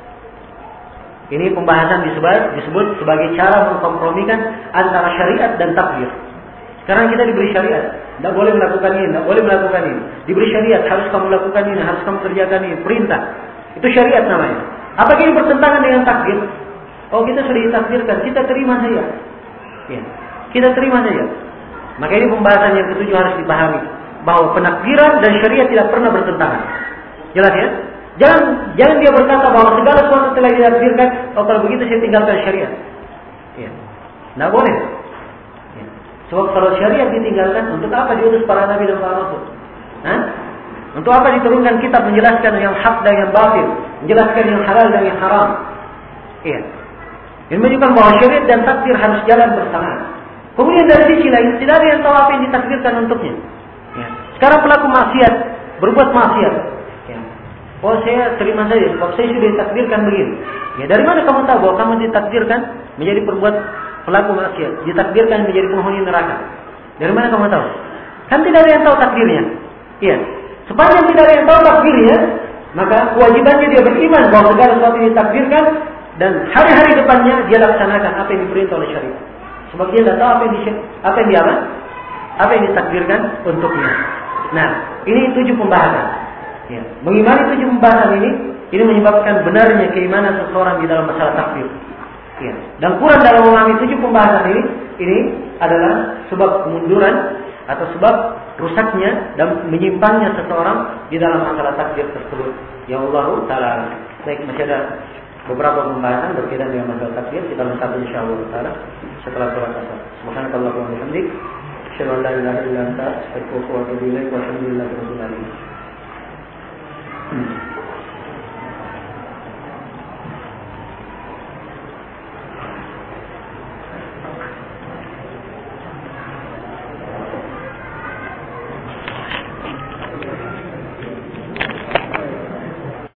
Ini pembahasan disebut, disebut sebagai cara mengkompromikan antara syariat dan takdir. Sekarang kita diberi syariat, tidak boleh melakukan ini, tidak boleh melakukan ini. Diberi syariat, harus kamu lakukan ini, harus kamu kerjakan ini, perintah. Itu syariat namanya. Apakah ini bertentangan dengan takdir? Oh, kita sudah ditakdirkan, kita terima saja. Ya, kita terima saja. Maka ini pembahasan yang ketujuh harus dipahami, bahwa penakdiran dan syariat tidak pernah bertentangan. Jelas ya? Jangan jangan dia berkata bahwa segala sesuatu telah ditakdirkan, oh kalau begitu saya tinggalkan syariat. Ya. Tidak boleh. Ya. Sebab kalau syariat ditinggalkan, untuk apa diutus para nabi dan para rasul? Hah? Untuk apa diturunkan kitab menjelaskan yang hak dan yang batil, menjelaskan yang halal dan yang haram? Iya. Ini menunjukkan bahwa syariat dan takdir harus jalan bersamaan. Kemudian dari sisi lain, tidak ada yang tahu apa yang ditakdirkan untuknya. Ya. Sekarang pelaku maksiat berbuat maksiat. Ya. Oh, saya terima saja, sebab saya sudah ditakdirkan begini. Ya, dari mana kamu tahu bahwa kamu ditakdirkan menjadi perbuat pelaku maksiat, ditakdirkan menjadi penghuni neraka? Dari mana kamu tahu? Kan tidak ada yang tahu takdirnya. Iya. Sepanjang tidak ada yang tahu takdirnya, maka kewajibannya dia beriman bahwa segala sesuatu yang ditakdirkan dan hari-hari depannya dia laksanakan apa yang diperintah oleh syariat. Sebab dia tidak tahu apa yang di, apa yang dia apa yang ditakdirkan untuknya. Nah, ini tujuh pembahasan. Ya. Mengimani tujuh pembahasan ini, ini menyebabkan benarnya keimanan seseorang di dalam masalah takdir. Ya. Dan kurang dalam memahami tujuh pembahasan ini, ini adalah sebab kemunduran atau sebab rusaknya dan menyimpangnya seseorang di dalam masalah takdir tersebut. Ya Allah Ta'ala. Baik, masih ada beberapa pembahasan berkaitan dengan masalah takdir. Kita lengkapi insyaallah Ta'ala setelah sholat asar. Subhanakallahumma wa bihamdik, asyhadu an la ilaha illa anta, astaghfiruka wa atubu ilaik, wa alhamdulillahi rabbil alamin.